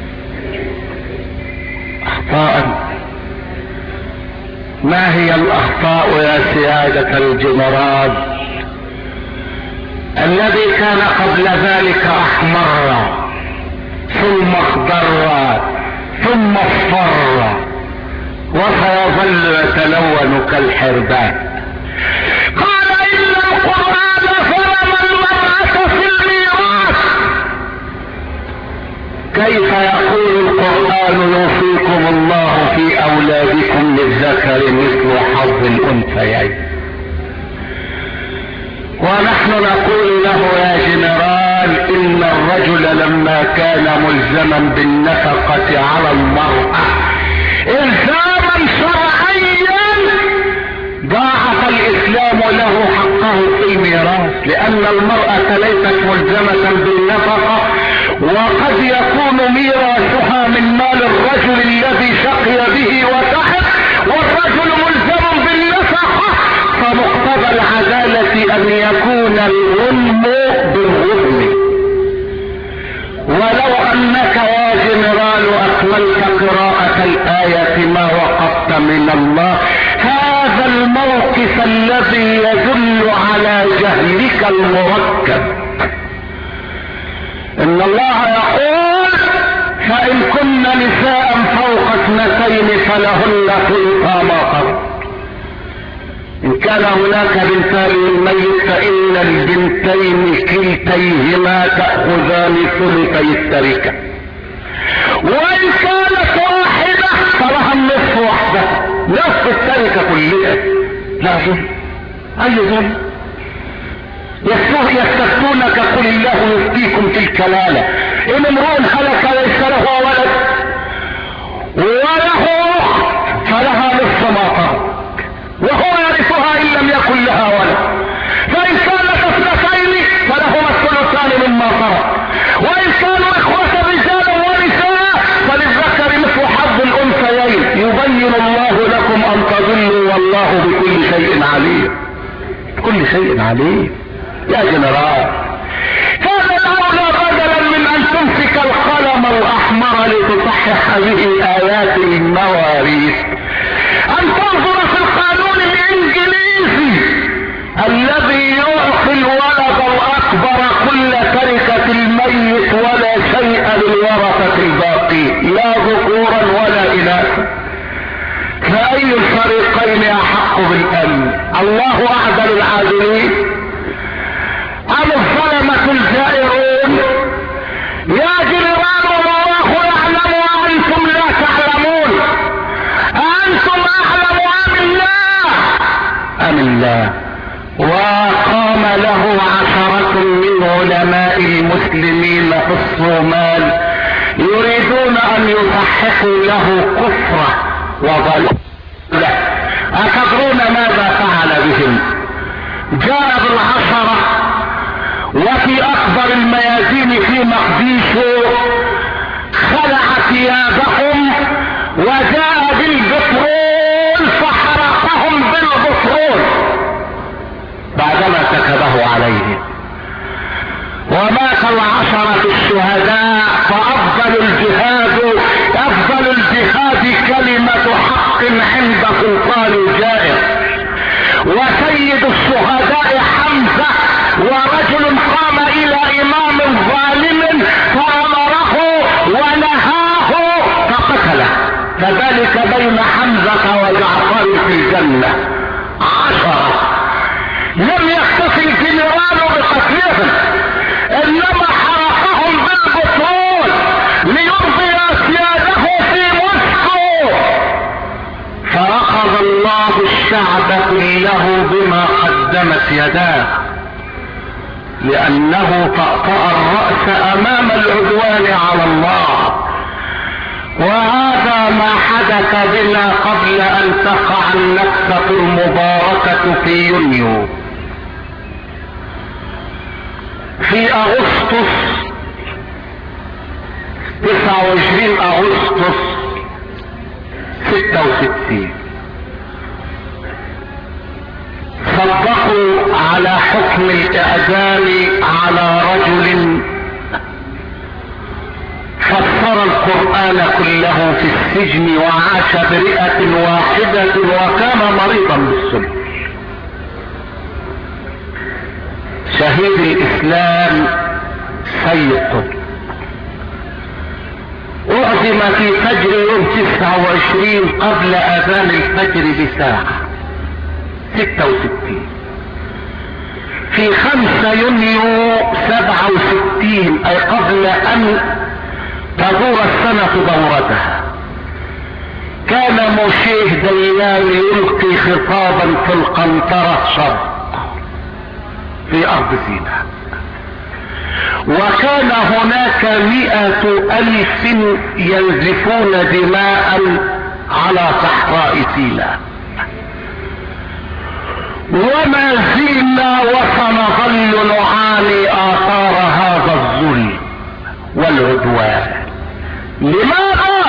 S1: اخطاء. ما هي الاخطاء الاخطاء يا سيادة الجنرال الذي كان قبل ذلك احمر ثم اخضر ثم اصفر وسيظل يتلون كالحرباء. قال ان القرآن فرض المرأة في الميراث. كيف يقول القرآن يوصيكم الله في اولادكم للذكر مثل حظ الانثيين، ونحن نقول له يا جنرال ان الرجل لما كان ملزما بالنفقة على المرأة الزاما شرعيا ضاعف الاسلام له حقه في الميراث، لان المرأة ليست ملزمة بالنفقة وقد يكون ميراثها من مال الرجل الذي شقي به وتعب، والرجل ملزم بالنفقة، فمقتضى العدالة ان يكون الغنم بالغنم. ولو انك يا جنرال اكملت قراءة الآية ما وقفت من الله، هذا الموقف الذي يدل على جهلك المركب. ان الله يقول فان كن نساء فوق 2 فلهن ثلث ما ترك، ان كان هناك بنتان للميت فان البنتين كلتيهما تأخذان ثلثي التركة، وان كانت واحدة فلها النصف وحدة، نصف التركة كلها. لا ظلم، اي ظلم؟ يستفتونك قل الله يفتيكم في الكلالة ان امرؤ هلك ليس له ولد وله اخت فلها نصف ما ترك وهو يرثها ان لم يكن لها ولد، فان كانت 2 فلهما الثلثان مما ترك، وان كانوا اخوة رجالا ونساء فللذكر مثل حظ الانثيين. يبين الله لكم ان تضلوا والله بكل شيء عليم، كل شيء عليم يا جنرال. كان الاولى بدلا من ان تمسك القلم الاحمر لتصحح به ايات المواريث ان تنظر في القانون الانجليزي الذي يعطي الولد الاكبر كل تركة الميت ولا شيء للورثة الباقي، لا ذكورا ولا اناثا. فاي الفريقين احق بالامن؟ الله اعدل العادلين ام الظلمة الجائرون؟ يا جنرال الله يعلم وانتم لا تعلمون، انتم اعلم ام الله؟ ام الله. وقام له 10 من علماء المسلمين في الصومال يريدون ان يصححوا له كفره وضلاله. اتدرون ماذا فعل بهم؟ جاء بال10 وفي اكبر الميادين في مقديشو خلع ثيابهم وجاء بالبترول فحرقهم بالبترول بعدما سكبه عليه. ومات 10 الشهداء. فافضل الجهاد كلمة حق عند سلطان جائر. وسيد الشهداء حمزة، ورجل قام الى امام ظالم فامره ونهاه فقتله. كذلك بين حمزة وجعفر في الجنة 10. لم يكتفي الجنرال بقتلهم، انما حرقهم بالبترول ليرضي سياده في موسكو. فاخذ الله الشعب كله بما قدمت يداه، لانه طأطأ الرأس امام العدوان على الله. وهذا ما حدث بنا قبل ان تقع النكسة المباركة في يونيو. في اغسطس 29 اغسطس 66 صدقوا على حكم الاعدام على رجل فسر القرآن كله حياته في السجن وعاش برئة واحدة وكان مريضا بالسم. شهيد الاسلام سيد قطب اعدم في فجر يوم 29 قبل اذان الفجر بساعة 66 في 5 يونيو 67 اي قبل ان تدور السنة دورتها. كان موشيه ديان يلقي خطابا في القنطرة شرق في ارض سيناء، وكان هناك 100,000 ينزفون دماء على صحراء سيناء، وما زلنا وسنظل نعاني آثار هذا الظلم والعدوان. لماذا؟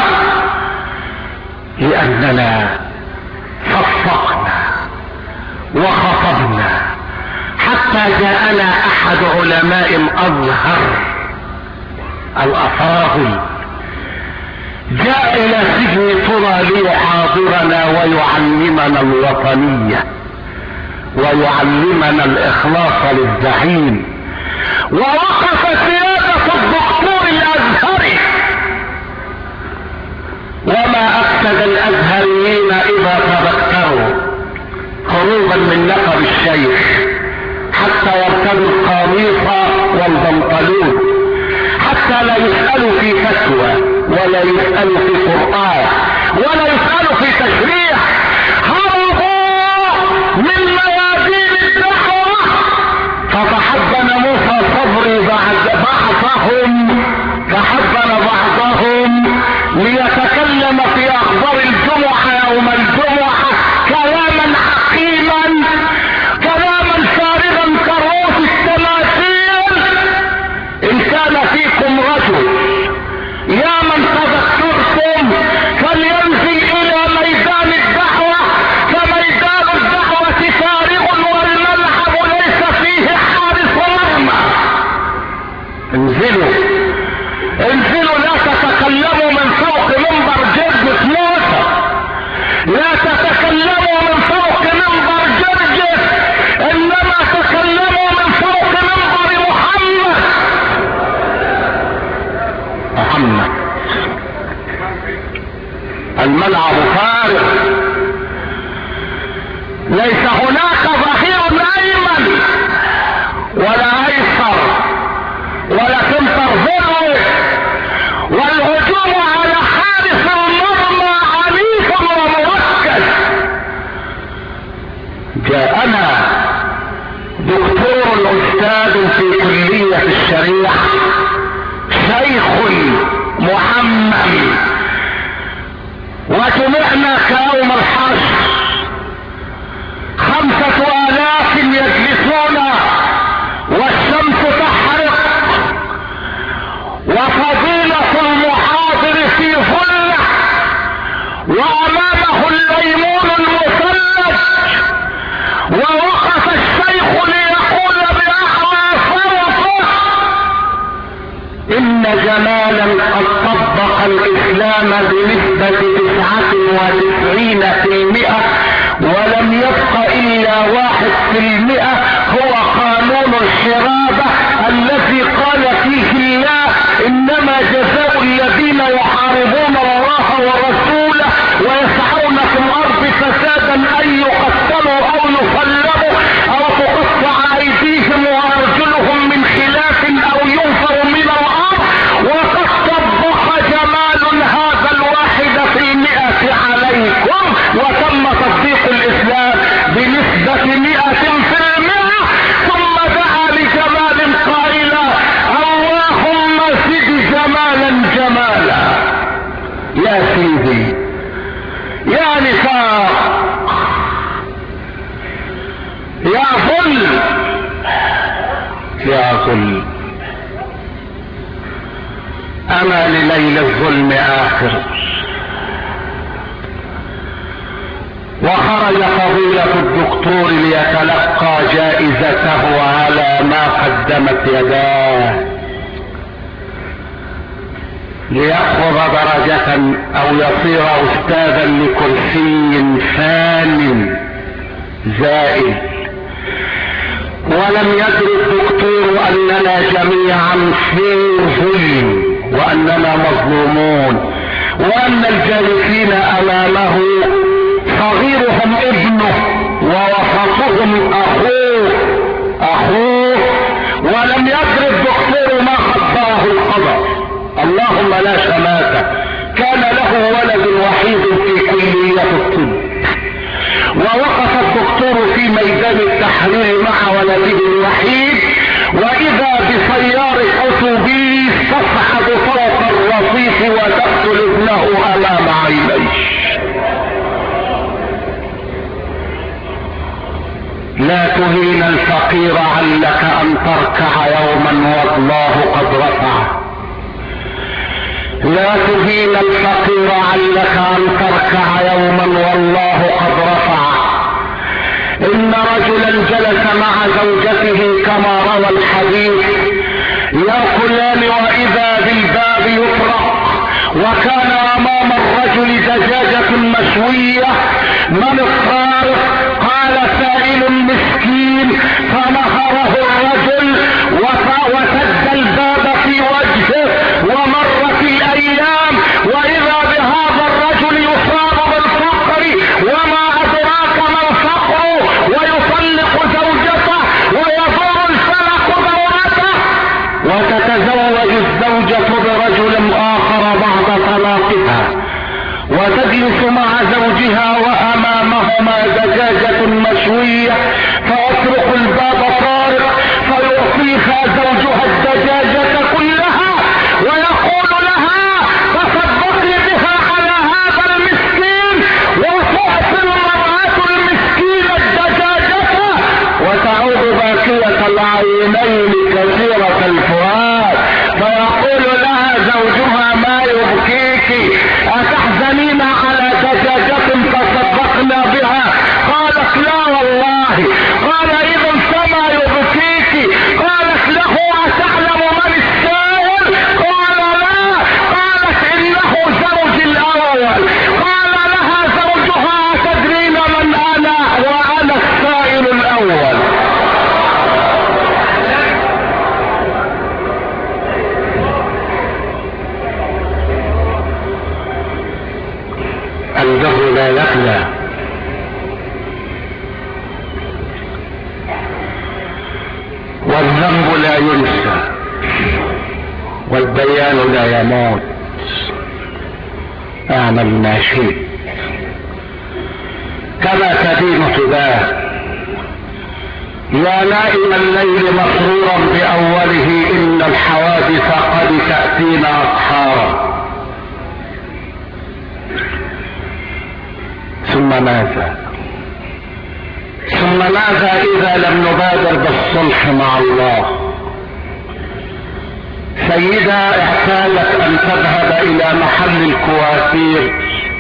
S1: لأننا صفقنا وخطبنا حتى جاءنا احد علماء الازهر الافاضل، جاء الى سجن طرى ليحاضرنا ويعلمنا الوطنية ويعلمنا الاخلاص للزعيم، ووقف سيادة الدكتور الازهري. وما افسد الازهريين اذا تذكروا خروجا من لقب الشيخ حتى يرتدوا القميص والبنطلون، حتى لا يسألوا في فتوى ولا يسألوا في قرآن ولا يسألوا في تشريع. هربوا من ميادين الدعوة، فتحضن موسى صبري بعضهم ليتكلم في اخبار الجمعة يوم الجمعة كلاما حكيما، كلاما فارغا كرؤوس التماثيل. ان كان فيكم رجل يا من تذكرتم فلينزل الى ميدان الدعوة، فميدان الدعوة فارغ والملعب ليس فيه حارس مرمى. انزلوا لا تتكلموا من فوق منبر جرجس موسى، لا تتكلموا من فوق منبر جرجس، انما تكلموا من فوق منبر محمد. الملعب فارغ، ليس هناك ظهير ايمن ولا ايسر ولا سنتر فورورد، والهجوم على حارس المرمى عنيف ومركز. جاءنا دكتور استاذ في كلية الشريعة شيخ محمد، وجمعنا كيوم الحشر 5,000 يجلسون والشمس تحرق، وفضيلة المحاضر في ظله وامامه الليمون المثلج، ووقف الشيخ ليقول بأعلى صوته: ان جمالا قد طبق الاسلام بنسبة 99%، ولم يبق الا 1% هو قانون الحرابة الذي قال فيه الله: انما جزاء الذين يحاربون الله ورسوله ويسعون في الارض فسادا ان يقتلوا او يصلبوا او تقطع ايديهم وارجلهم من خلاف او ينفروا من الارض. وقد طبق جمال هذا 1% عليكم، وتم تطبيق الاسلام بنسبة 100%. ثم دعا لجمال قائلا: اللهم زد جمالا جمالا. يا سيدي، يا نساء، يا ظل، يا ظل، اما لليل الظلم اخر. وخرج فضيلة الدكتور ليتلقى جائزته على ما قدمت يداه. ليأخذ درجة او يصير استاذا لكرسي فان زائل. ولم يدري الدكتور اننا جميعا في ظلم واننا مظلومون، وان الجالسين امامه صغيرهم ابنه ووسطهم اخوه، ولم يدري الدكتور ما خطاه القدر. اللهم لا شماتة، كان له ولد وحيد في كلية الطب، ووقف الدكتور في ميدان التحرير مع ولده الوحيد، واذا بسيارة اتوبيس تصعد فوق الرصيف وتقتل ابنه امام عينيه. لا تهين الفقير علك ان تركع يوما والله قد رفع. لا تهين الفقير علك ان تركع يوما والله قد رفع. ان رجلا جلس مع زوجته كما روى الحديث يأكلان واذا بالباب يطرق، وكان امام الرجل دجاجة مشوية. من الطارق؟ قال سائل مسكين، فنهره الرجل وسد الباب في وجهه. ومرت الايام واذا بهذا الرجل يصاب بالفقر، وما ادراك ما الفقر، ويطلق زوجته ويدور الفلك دورته، وتتزوج الزوجة برجل اخر بعد طلاقها، وتجلس مع زوجها وامامهما دجاجة مشوية، فيطرق الباب طارق فيعطيها زوجها الدجاجة كلها ويقول لها تصدقي بها على هذا المسكين، وتعطي المرأة المسكين الدجاجة وتعود باكية العينين كثيرة الفؤاد، فيقول لها زوجها ما يبكيك؟ أتحزنين على دجاجة تصدقنا بها؟ قالت لا والله. قال إذا فما يبكيك؟ قالت له أتعلم من السائل؟ قال لا. قالت إنه زوجي الأول. قال لها زوجها أتدرين من أنا؟ وأنا السائل الأول. البر لا يخلى، والذنب لا ينسى، والديان لا يموت. اعمل ما شئت كما تدين تباه. يا نائم الليل مسرورا باوله، ان الحوادث قد تأتينا اصحارا. ثم ماذا؟ ثم ماذا اذا لم نبادر بالصلح مع الله؟ سيدة احتاجت ان تذهب الى محل الكوافير،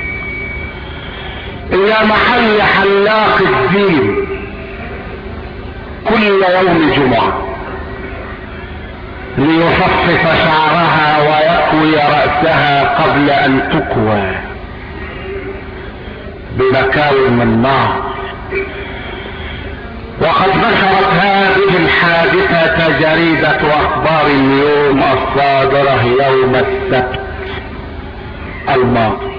S1: الى محل حلاق الدين كل يوم جمعة، ليصفف شعرها ويكوي رأسها قبل ان تكوى بمكاوي من نار. وقد نشرت هذه الحادثة جريدة اخبار اليوم الصادرة يوم السبت الماضي.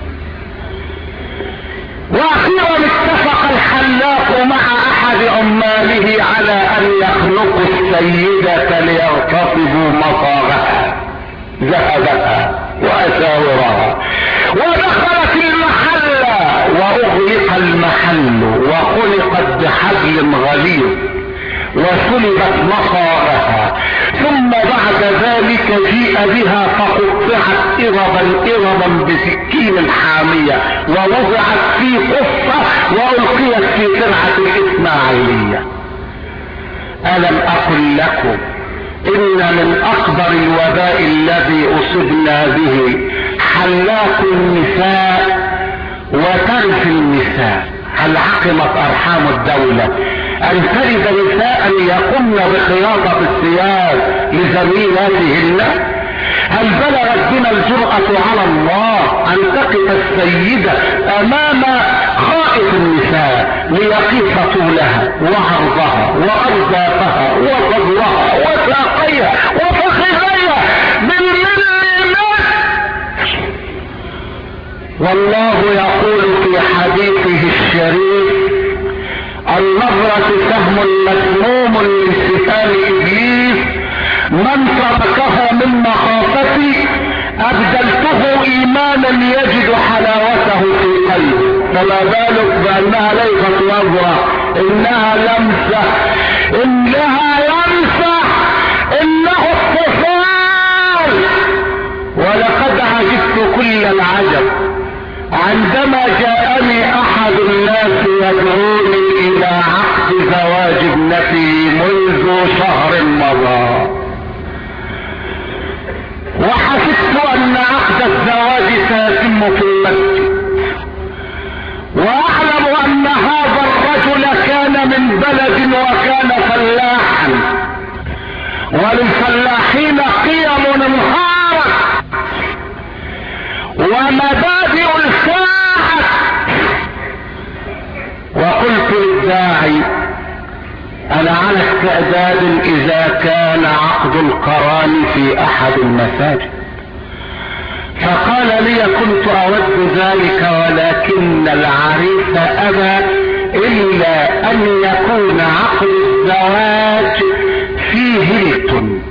S1: واخيرا اتفق الحلاق مع احد عماله على ان يخنقوا السيدة ليغتصبوا مصاغها، ذهبها واساورها، ودخلت المحل واغلق المحل وخلقت بحبل غليظ وسلبت مصاغها، ثم بعد ذلك جيء بها فقطعت إربا بسكين حامية ووضعت في قصة والقيت في ترعة الإسماعيلية. ألم أقل لكم إن من أكبر الوباء الذي أصبنا به حلاق النساء وترف النساء؟ هل عقمت أرحام الدولة أن ترد نساء يقمن بخياطة الثياب لزميلاتهن؟ هل بلغت بنا الجرأة على الله ان تقف السيدة امام خائف النساء ليقيس طولها وعرضها واردافها وصدرها وساقيها وفخذيها بالمليمات؟ والله يقول في حديثه الشريف: النظرة سهم مسموم لسهام ابليس، من تركه من مخافتي ابدلته ايمانا يجد حلاوته في قلبه. فما بالك بانها ليست نظرة، انها لمسة، انها لمسة، انه اتصال. ولقد عجبت كل العجب عندما جاءني احد الناس يدعوني الى عقد زواج ابنتي منذ شهر مضى، وحسبت ان عقد الزواج سيتم في المسجد، واعلم ان هذا الرجل كان من بلد وكان فلاحا، وللفلاحين قيم انهارت ومبادئ الساعة. وقلت للداعي: انا على استعداد اذا كان عقد القران في احد المساجد. فقال لي: كنت اود ذلك ولكن العريس ابى الا ان يكون عقد الزواج في هيلتون.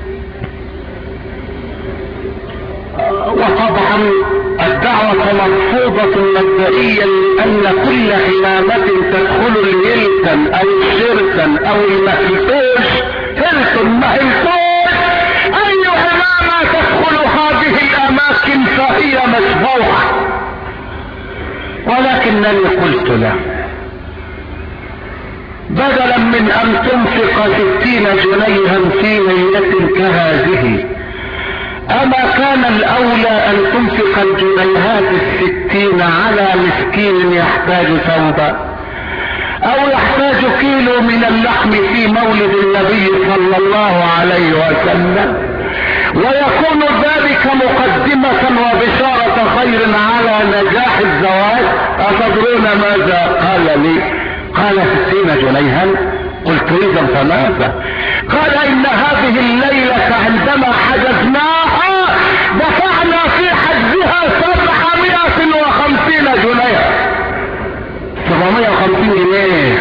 S1: وطبعا الدعوة مرفوضة مبدئيا، لان كل عمامة تدخل الهيلتون او الشيرتون او المهلتوش، هيلتون مهلتوش، اي عمامة تدخل هذه الاماكن فهي مشبوهة. ولكنني قلت له: بدلا من ان تنفق 60 جنيها في ليلة كهذه، اما كان الاولى ان تنفق الجنيهات 60 على مسكين يحتاج ثوبا او يحتاج كيلو من اللحم في مولد النبي صلى الله عليه وسلم، ويكون ذلك مقدمة وبشارة خير على نجاح الزواج. أتدرون ماذا قال لي؟ قال: 60 جنيها. قلت: إذا فماذا؟ قال: إن هذه الليلة عندما حجزناها دفعنا في حجزها 750 جنيه. 750 جنيه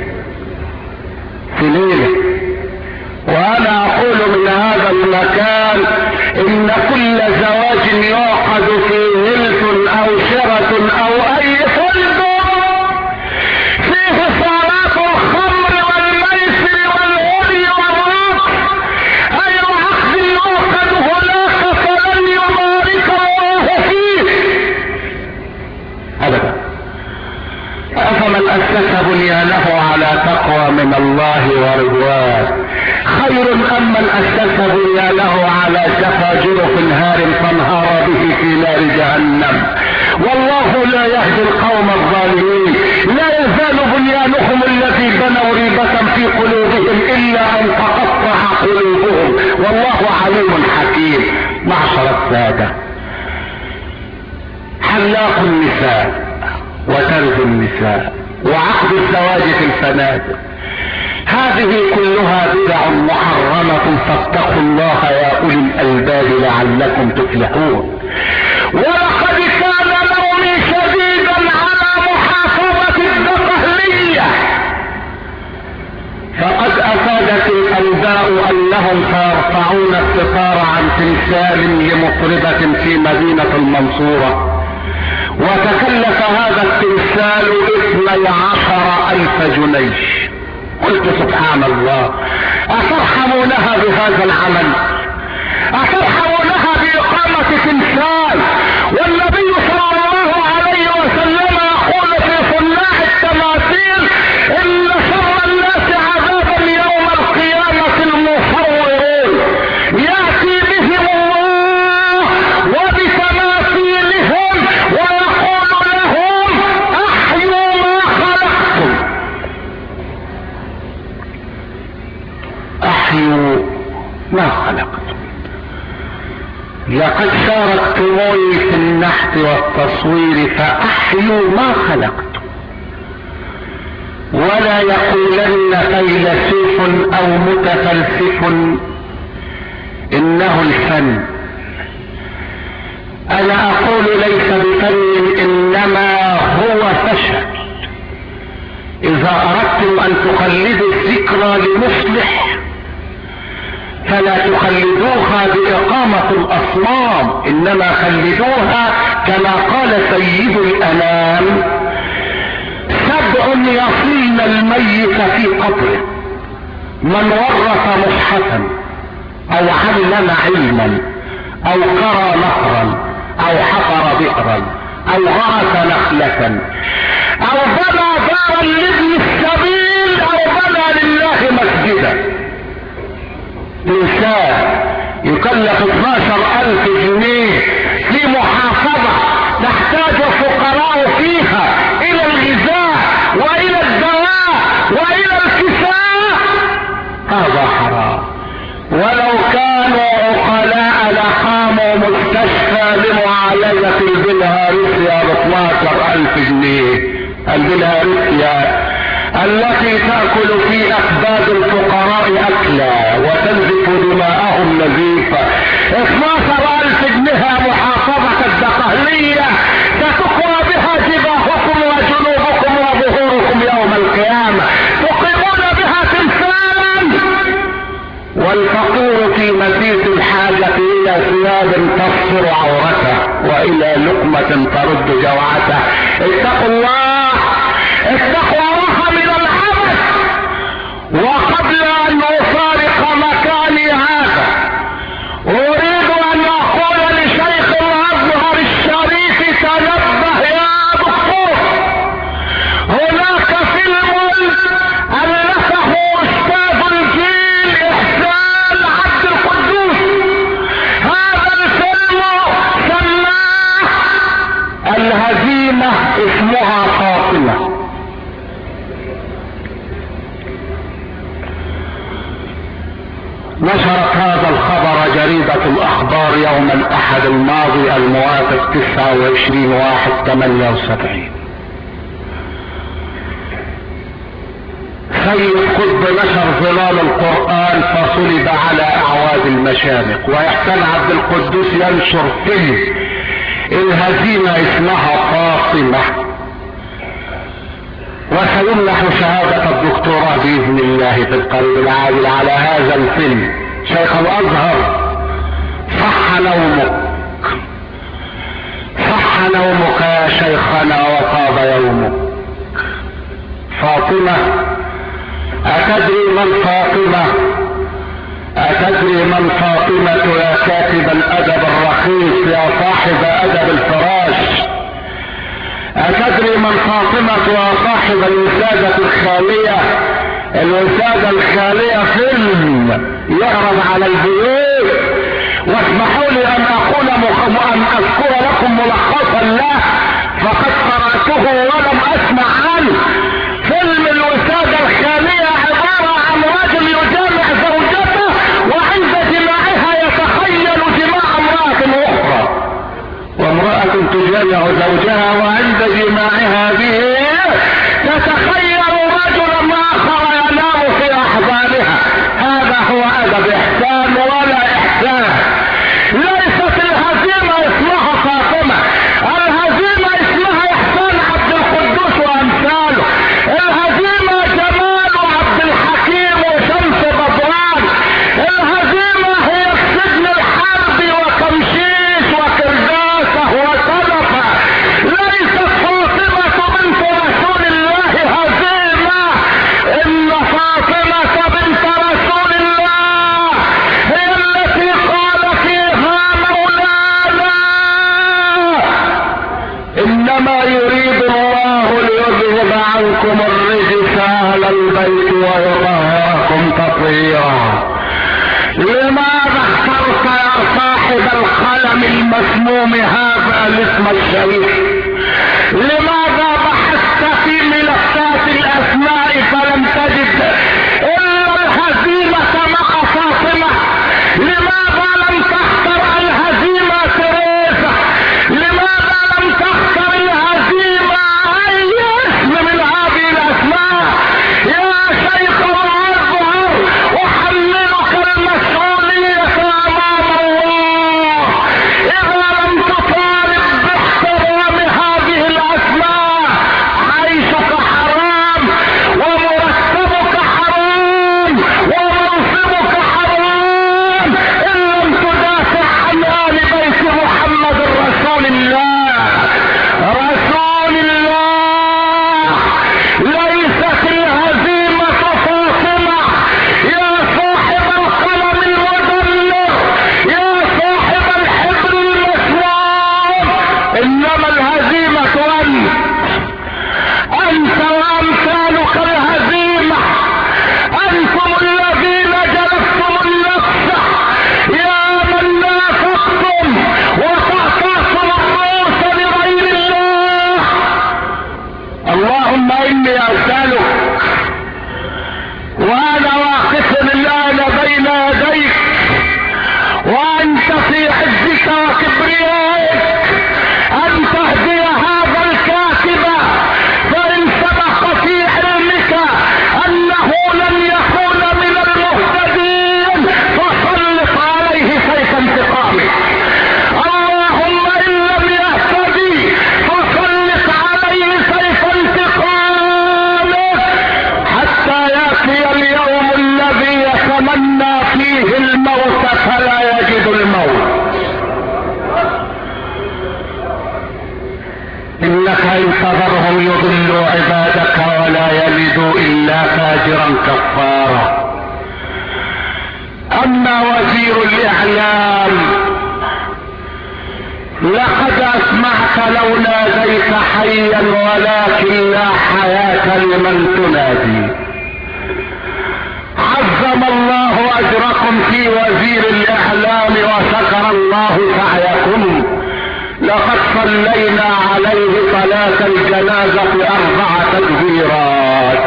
S1: في ليلة. وانا اقول من هذا المكان ان كل زواج يعقد في هيلتون او شيراتون او اي فندق فيه صالات الخمر والميسر والغني والرقص، اي عقد يعقد هناك فلن يبارك الله فيه ابدا. افمن اسس بنيانه على تقوى من الله ورضوان خير ام من اسس بنيانه على شفا جرف نهار فانهار به في نار جهنم. والله لا يهدي القوم الظالمين. لا يزال بنيانهم الذي بنوا ريبة في قلوبهم الا ان تقطع قلوبهم، والله عليم حكيم. معشر السادة، حلاق النساء وترز النساء وعقد الزواج في الفنادق، هذه كلها بدع محرمة، فاتقوا الله يا اولي الالباب لعلكم تفلحون. ولقد كان نومي شديدا على محافظة الدقهلية، فقد افادت الانباء انهم سيرفعون الستار عن تمثال لمطربة في مدينة المنصورة، وتكلف هذا التمثال 12,000 جنيه. قلت: سبحان الله، أترحمونها بهذا العمل؟ أترحمونها بإقامة تمثال؟ والنبي صلى الله عليه وسلم يقول في صناع التماثيل: إن شر الناس عذابا يوم القيامة المصورون، يأتي بهم الله وبتماثيلهم ويقول لهم: أحيوا ما خلقتم، أحيوا ما خلقتم. لقد شاركتموني في النحت والتصوير فاحيوا ما خلقت. ولا يقولن فيلسوف او متفلسف انه الفن. انا اقول ليس بفن انما هو فشل. اذا اردتم ان تخلدوا الذكرى لمصلح فلا تخلدوها باقامة الاصنام، انما خلدوها كما قال سيد الانام: 7 يصلن الميت في قبره: من ورث مصحفا او علم علما او قرى نهرا او حفر بئرا او غرس نخلة او بنى دارا لابن السبيل او بنى لله مسجدا. انسان يكلف 12,000 جنيه في محافظة تحتاج فقراء فيها الى الغذاء والى الدواء والى الكساء، هذا حرام. ولو كانوا عقلاء لقاموا مستشفى لمعالجة البلهارسيا ب12,000 جنيه. البلهارسيا التي تأكل في أكباد الفقراء أكلا وتنزف دماءهم نزيفا، 12,000 جنيه محافظة الدقهلية ستقوى بها جباهكم وجنوبكم وظهوركم يوم القيامة، تقيمون بها تمثالا. والفقير في مسيس الحاجة إلى ثياب تستر عورته وإلى لقمة ترد جوعته. اتقوا الله، اتقوا الله من العبث. وقبل ان افارق مكاني هذا اريد ان اقول لشيخ الازهر الشريف: تنبه يا دكتور، هناك فيلم الفه استاذ الجيل احسان عبد القدوس. هذا الفيلم سماه الهزيمة، اسمها فاطمة. نشرت هذا الخبر جريدة الأخبار يوم الأحد الماضي الموافق 29/1/78. سيد قطب نشر ظلال القرآن فصلب على أعواد المشامق، ويحتل عبد القدوس ينشر فيلم الهزيمة اسمها فاطمة، وسيمنح شهادة الدكتوراه بإذن الله في القريب العاجل على هذا الفيلم. شيخ الأزهر، صح نومك، صح نومك يا شيخنا وطاب يومك. فاطمة، أتدري من فاطمة؟ أتدري من فاطمة يا كاتب الأدب الرخيص، يا صاحب أدب الفراش؟ أتدري من فاطمة يا صاحب الوسادة الخالية؟ الوسادة الخالية فيلم يعرض على البيوت. واسمحوا لي أن أقول أن أذكر لكم ملخصا له، فقد قرأته ولم أسمع عنه. فيلم الوسادة الخالية عبارة عن رجل يجامع زوجته وعند جماعها يتخيل جماع امرأة أخرى، وامرأة تجامع زوجها وعند جماعها به تتخيل رجلا آخر ينام في أحضانها. هذا هو أدب إحسان ولا إحسان. ليست الهزيمة اسمها فاطمة، الهزيمة اسمها إحسان عبد القدوس وأمثاله. الهزيمة جمال عبد الحكيم وشمس بدران. الهزيمة هي السجن الحربي وتمشيش وكرداسة وصدفة. ليست فاطمة بنت رسول الله هزيمة، إن فاطمة بنت رسول الله هي التي قال فيها مولانا: إنما يريد الله ليذهب عنكم الرجس أهل البيت ويطهركم تطهيرا. لماذا اخترت يا صاحب القلم المسموم هذا الاسم الشريف؟ لماذا بحثت في ملفات الاسماء فلم تجد الا الهزيمة مع فاطمة؟ لماذا لم تختر الهزيمة فذرهم يضلوا عبادك ولا يلدوا إلا فاجرا كفارا. أما وزير الإعلام لقد أسمعت لو ناديت حيا ولكن لا حياة لمن تنادي. عظم الله أجركم في وزير الإعلام وشكر الله سعيكم. لقد صلينا عليه صلاة الجنازة 4 تكبيرات.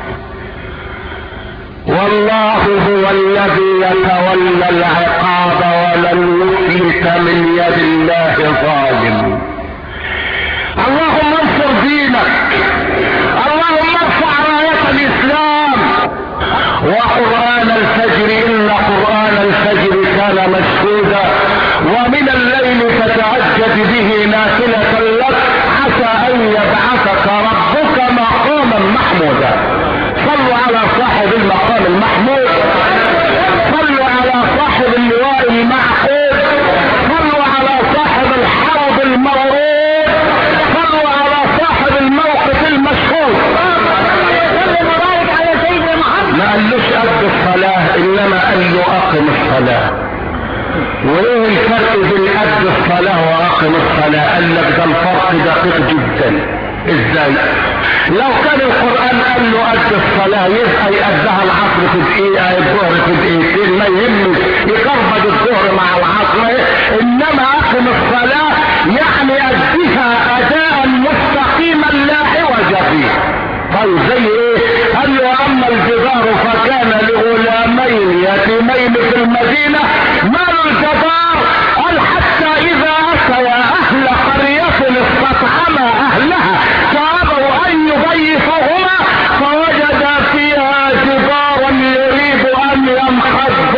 S1: والله هو الذي يتولى العقاب ولن يفلت من يد الله ظالم. اللهم انصر دينك، اللهم ارفع راية الإسلام. وقرآن الفجر إن قرآن الفجر كان مشهودا ومن الليل فتعجد به نافلة لك عسى أن يبعثك ربك مقاما محمودا. صلوا على صاحب المقام المحمود، صلوا على صاحب اللواء المعقود، صلوا على صاحب الحوض المورود، صلوا على صاحب الموقف المشهود. ما قالوش قد الصلاة انما قال له اقم الصلاة. وايه الفرق بين قد الصلاة واقم الصلاة؟ قال لك ده الفرق دقيق جدا. ازاي؟ لو كان القرآن قال له قد الصلاة يبقى يقدها العصر في دقيقة، الظهر في دقيقتين، ما يهمش يقرب الظهر مع العصر. انما اقم الصلاة يعني اديها اداء مستقيما لا عوج فيه. طيب زي ايه؟ قال له اما الجدار فكان لغلامين يتيمين في المدينة. مال الجدار؟ قال حتى اذا اتيا اهل قرية استطعما اهلها فابوا ان يضيفوهما فوجدا فيها جدارا يريد ان ينقض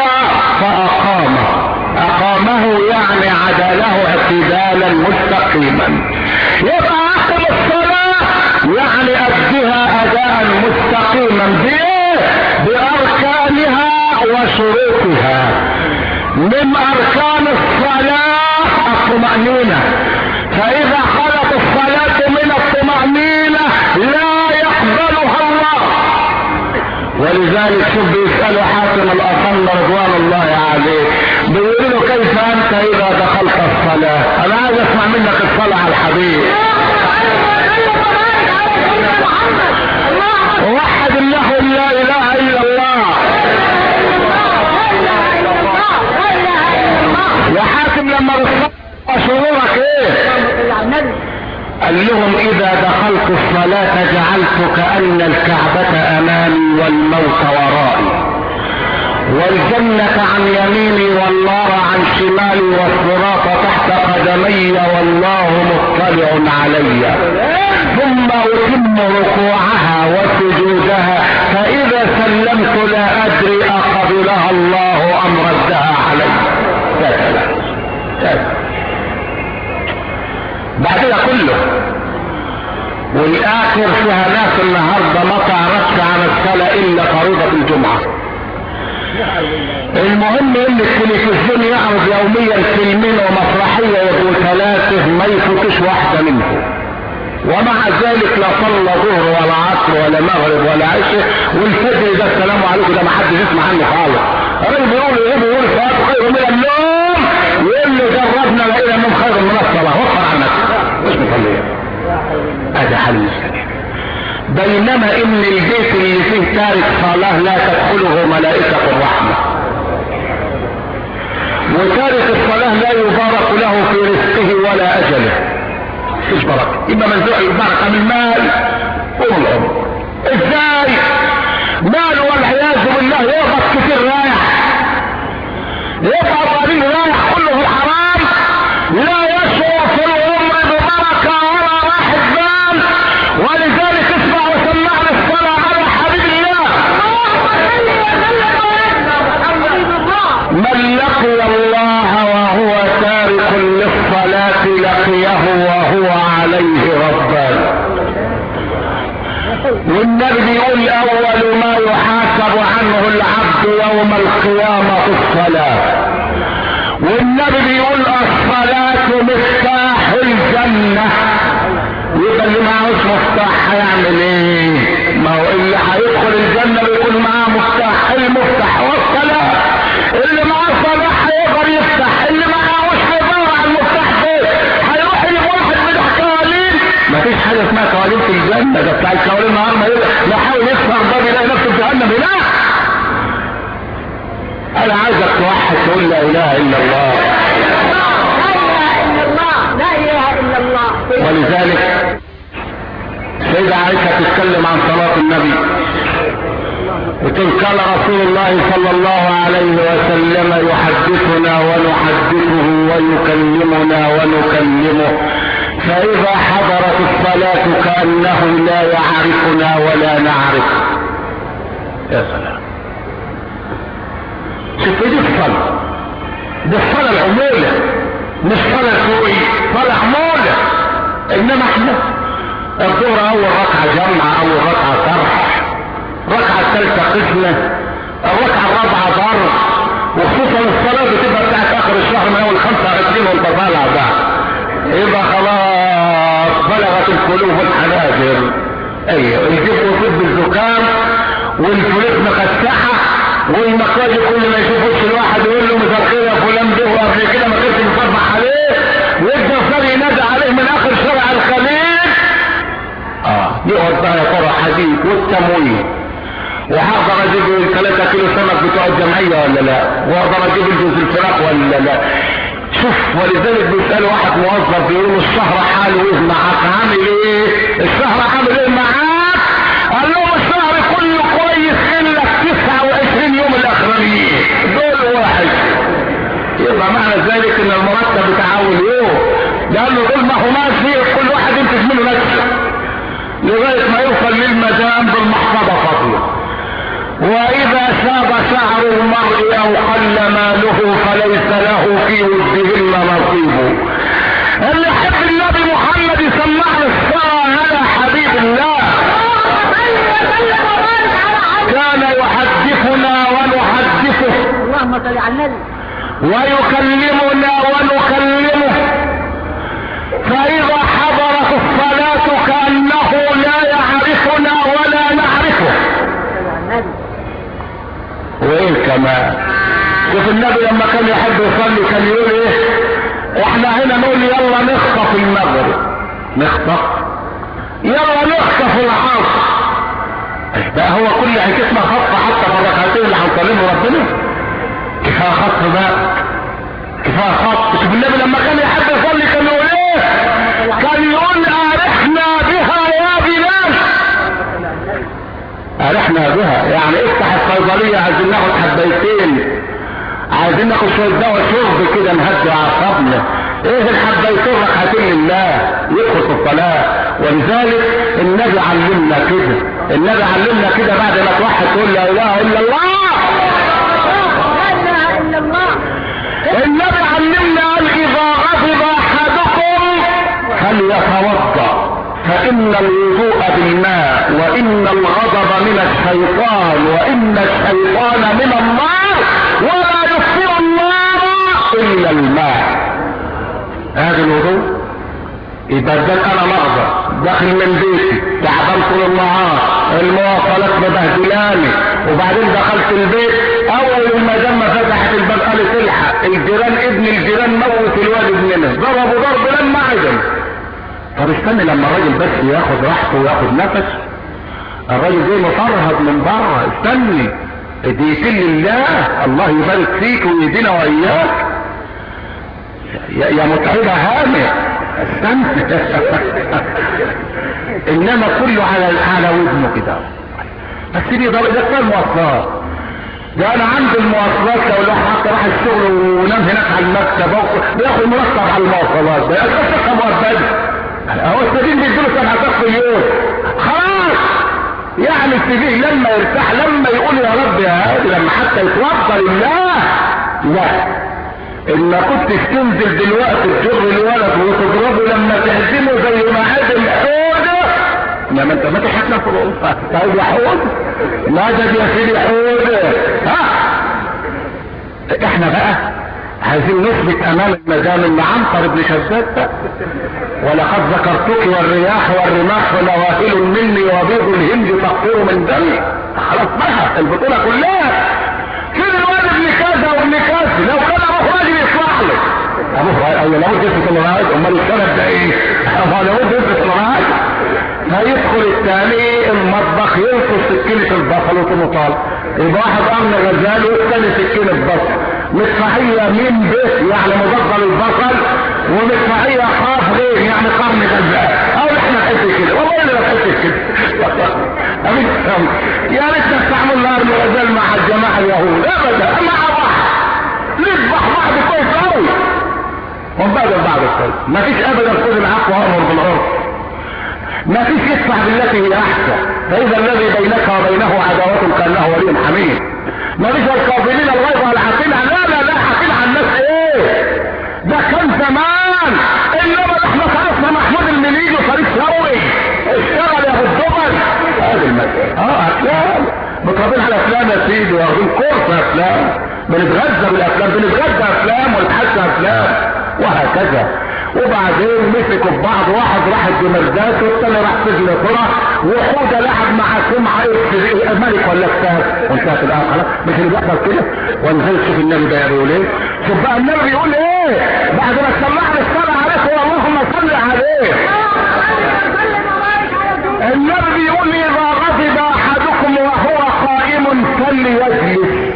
S1: اقامه يعني عدله اعتدالا مستقيما. يبقى اقم الصلاة يعني ادها اداء مستقيما باركانها وشروطها. من اركان الصلاة الطمأنينة، فاذا خلت الصلاة من الطمأنينة لا يقبلها الله. ولذلك شوف بيسألوا حاتم الأصم رضوان الله عليه، بيقولوا له كيف انت اذا دخلت الصلاة؟ انا عايز اسمع منك الصلاة على الحبيب. وحد الله لا اله الا الله. يا حاتم لما بتصلي شعورك ايه؟ قال لهم اذا دخلت الصلاة جعلت كأن الكعبة امامي والموت ورائي والجنة عن يميني والنار عن شمالي والصراط تحت قدمي والله مطلع علي. ثم اتم ركوعها وسجودها فاذا سلمت لا ادري اقبلها الله ام ردها علي. بعد كده كله. والاخر فيها ناس النهارده ما تعرفش عن الصلاة الا فريضة الجمعة. المهم ان التلفزيون يعرض يوميا فيلمين ومسرحية يبقوا 3 ما يفوتش واحدة منهم، ومع ذلك لا صلى ظهر ولا عصر ولا مغرب ولا عشاء، والفجر ده السلام عليكم ده ما حدش يسمع عنه خالص. الراجل بيقول ايه؟ بيقول الصلاة خير من النوم، يقول له جربنا لقينا النوم خير من الصلاة. وفر عنك مش مصلية. هذا حل السلام. بينما ان البيت اللي فيه تارك صلاة لا تدخله ملائكة الرحمة، وتارك الصلاة لا يبارك له في رزقه ولا اجله. مفيش بركة، يبقى منزوع البركة من المال والعمر. ازاي؟ مال والعياذ بالله يقبض كتير رايح، يبقى الراجل رايح كله في الحرام، لا يشعر في العمر ببركة ولا راحة بال. ولذلك اسمع وسمعنا الصلاة على حبيب الله. من لقي الله وهو تارك للصلاة لقيه وهو عليه غضبان. والنبي بيقول اول ما يحاسب عنه العبد يوم القيامة الصلاة. والنبي بيقول الصلاة مفتاح الجنة. يبقى اللي معهوش مفتاح هيعمل ايه؟ ما هو اللي هيدخل الجنة بيكون معاه مفتاح، المفتاح والصلاة. اللي معاه صلاح هيقدر يفتح، اللي معهوش هيدور على المفتاح فين؟ هيروح يجيب واحد بتاع كوالين. مفيش حاجة اسمها كوالين في الجنة، ده بتاع الكوالين النهار ما يحاول يكسر باب يلاقي نفسه في جهنم. لا، انا عايزك توحد تقول لا اله الا الله.
S2: لا اله الا الله.
S1: ولذلك سيدة عائشة تتكلم عن صلاة النبي وتقول قال رسول الله صلى الله عليه وسلم يحدثنا ونحدثه ويكلمنا ونكلمه، فإذا حضرت الصلاة كأنه لا يعرفنا ولا نعرفه. يا سلام، شوف دي الصلاة، دي الصلاة العمولة، مش صلاة سوء، صلاة عمولة. انما احنا الظهر اول ركعة جمع، اول ركعة فرح، الركعة الثالثة قسمة، الركعة الرابعة ضرب، وخصوصا الصلاة بتبقى بتاعت اخر الشهر من اول 25 وانت طالع بقى، يبقى خلاص بلغت القلوب الحناجر. ايوه، يجيبوا طب الزكام والفلوس مفتحة والمكواجي كل ما يشوف وش الواحد يقول له مساء الخير يا فلان ده، وقبل كده ما كنتش مصبح عليه، والجزار ينادي عليه من اخر شارع الخليل. يقعد بقى يا ترى حديد والتموين، وهقدر اجيب 3 كيلو سمك بتوع الجمعيه ولا لا، واقدر اجيب الجوز الفراخ ولا لا. شوف، ولذلك بيسال واحد موظف بيقول الشهر حاله ايه معاك؟ عامل ايه؟ الشهر عامل ايه معاك؟ قال لهم الشهر كله كويس الا 29 يوم الاخرانيين دول واحد. يبقى معنى ذلك ان المرتب بتاع اول يوم، لانه دول ما هو ماشي كل واحد ينتج منه نفسه لغايه ما يوصل للمدام بالمحفظه فاضيه. واذا شاب شعر المرء او قل ماله فليس له في وجههن نصيب. اللي يحب النبي محمد يسمعنا الصلاه على حبيب الله، كان يحدثنا ونحدثه،
S2: اللهم صل على النبي،
S1: ويكلمنا ونكلمه، فإذا حضرت الصلاة كأنه لا يعرفنا ولا نعرفه. وإيه كمان؟ شوف النبي لما كان يحب يصلي كان يقول ايه؟ احنا هنا نقول يلا نخطف المغرب، نخطف، يلا نخطف العصر. بقى هو كل حكايتنا خطف حتى في الركعتين اللي هنصليهم ربنا؟ كفايه خط بقى، كفايه خط. شوف النبي لما كان يحب يصلي كان يقول ايه؟ كان يقول ارحنا بها يا بلال. ارحنا بها يعني افتح الصيدليه، عايزين ناخد حبيتين، عايزين ناخد شويه دواء شرب كده نهدي اعصابنا. ايه الحبيتين؟ ركعتين لله يدخل في الصلاه. ولذلك النبي علمنا كده، النبي علمنا كده بعد ما توحد تقول لا اله الا الله. النبي علمنا قال اذا غضب احدكم فليتوضا، فان الوضوء بالماء، وان الغضب من الشيطان، وان الشيطان من النار، ولا يطفئ النار الا الماء. هذا الوضوء. يبقى ده انا مغضب داخل من بيتي تعبان طول النهار، المواصلات مبهدلاني، وبعدين دخلت البيت اول ما دام فتحت الباب قالت الحق الجيران، ابن الجيران موت الواد ابننا، ضربوا ضرب لما عدم. طب استنى لما الراجل بس ياخد راحته وياخد نفس، الراجل جاي مفرهد من بره، استني دقيقتين لله، الله يبارك فيك ويدينا واياك يا متعبه هانئ، استنى. انما كله على ودنه كده. بس دي ده المواصلات، ده انا عند المواصلات لو الواحد حتى راح الشغل ونام هناك على المكتب بياخد مرتب على المواصلات، ده يا مرتب هو السجين بيديله 7 ساعات في اليوم خلاص. يعني السجين لما يرتاح، لما يقول يا رب يا هادي، لما حتى يتوضا لله. لا، ان كنت تنزل دلوقتي تجر الولد وتضربه لما تهزمه زي ما هزم حوده، انما انت ما تحكنا في الوقت طيب يا حود ماذا يا سيدي حود. ها احنا بقى عايزين نثبت امام المدام ان عنتر بن شداد ده ولقد ذكرتك والرياح والرماح ونواهل مني وبيض الهند تقطر من دمي. خلاص بقى البطوله كلها كل الواد ابن كذا وابن كذا، لو كان ابوه راجل يصلح له ابوه لابد يثبت الرعاية. امال السند ده ايه؟ لابد يثبت الرعاية. فيدخل الثاني المطبخ يلقي سكينة البصل وتمطال، يبقى واحد امن غزال والثاني سكينة بصل، مدفعية مين به يعني مضاد البصل، ومدفعية قاف غير يعني قرن غزال. او احنا نحس كده والله انا بحس كده يا ريت نستعمل نار الغزال مع الجماعة اليهود ابدا، مع بعض نذبح بعض كويس قوي ونبادل بعض الكويس. ما فيش ابدا خذ العفو وامر بالعرف، ما فيش يدفع بالتي هي احسن، فاذا الذي بينك وبينه عداوة كانه ولي حميد. ما فيش الكاظمين الغيظ والعافين، لا حافين عن الناس ايه؟ ده كان زمان، انما احنا صرفنا محمود المليجي وصريف شوقي اشتغل يا الدبل هذه المسألة. افلام متربين على افلام يا سيدي، واخدين كورس افلام، بنتغذى بالافلام، بنتغذى افلام ونتحدى افلام وهكذا. وبعدين مسكوا ببعض، واحد راح الدمردات والثاني راح سجن قرى، وحوده لعب مع سمعه ملك ولا كتاب وانتهت الان. خلاص مش اللي بيحصل كده؟ ونزل شوف النبي ده بيقول ايه. شوف بقى النبي بيقول ايه بعد ما سمعنا الصلاه عليه اللهم صل عليه. النبي بيقول اذا غضب احدكم وهو قائم فليجلس،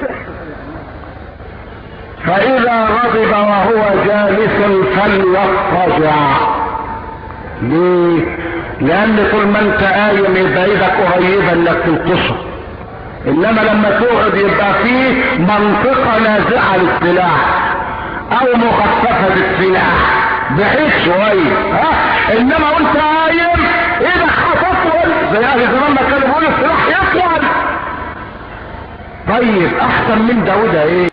S1: فإذا غضب وهو جالس فليضطجع. ليه؟ لأن طول ما أنت قايم يبقى إيدك قريبة إنك تلطشه، إنما لما تقعد يبقى فيه منطقة نازعة للسلاح أو مخففة بالسلاح بحيث شوية، إنما وأنت قايم إيدك هتطول زي أهل زمان ما كانوا بيقولوا السلاح يطول. طيب أحسن من ده وده إيه؟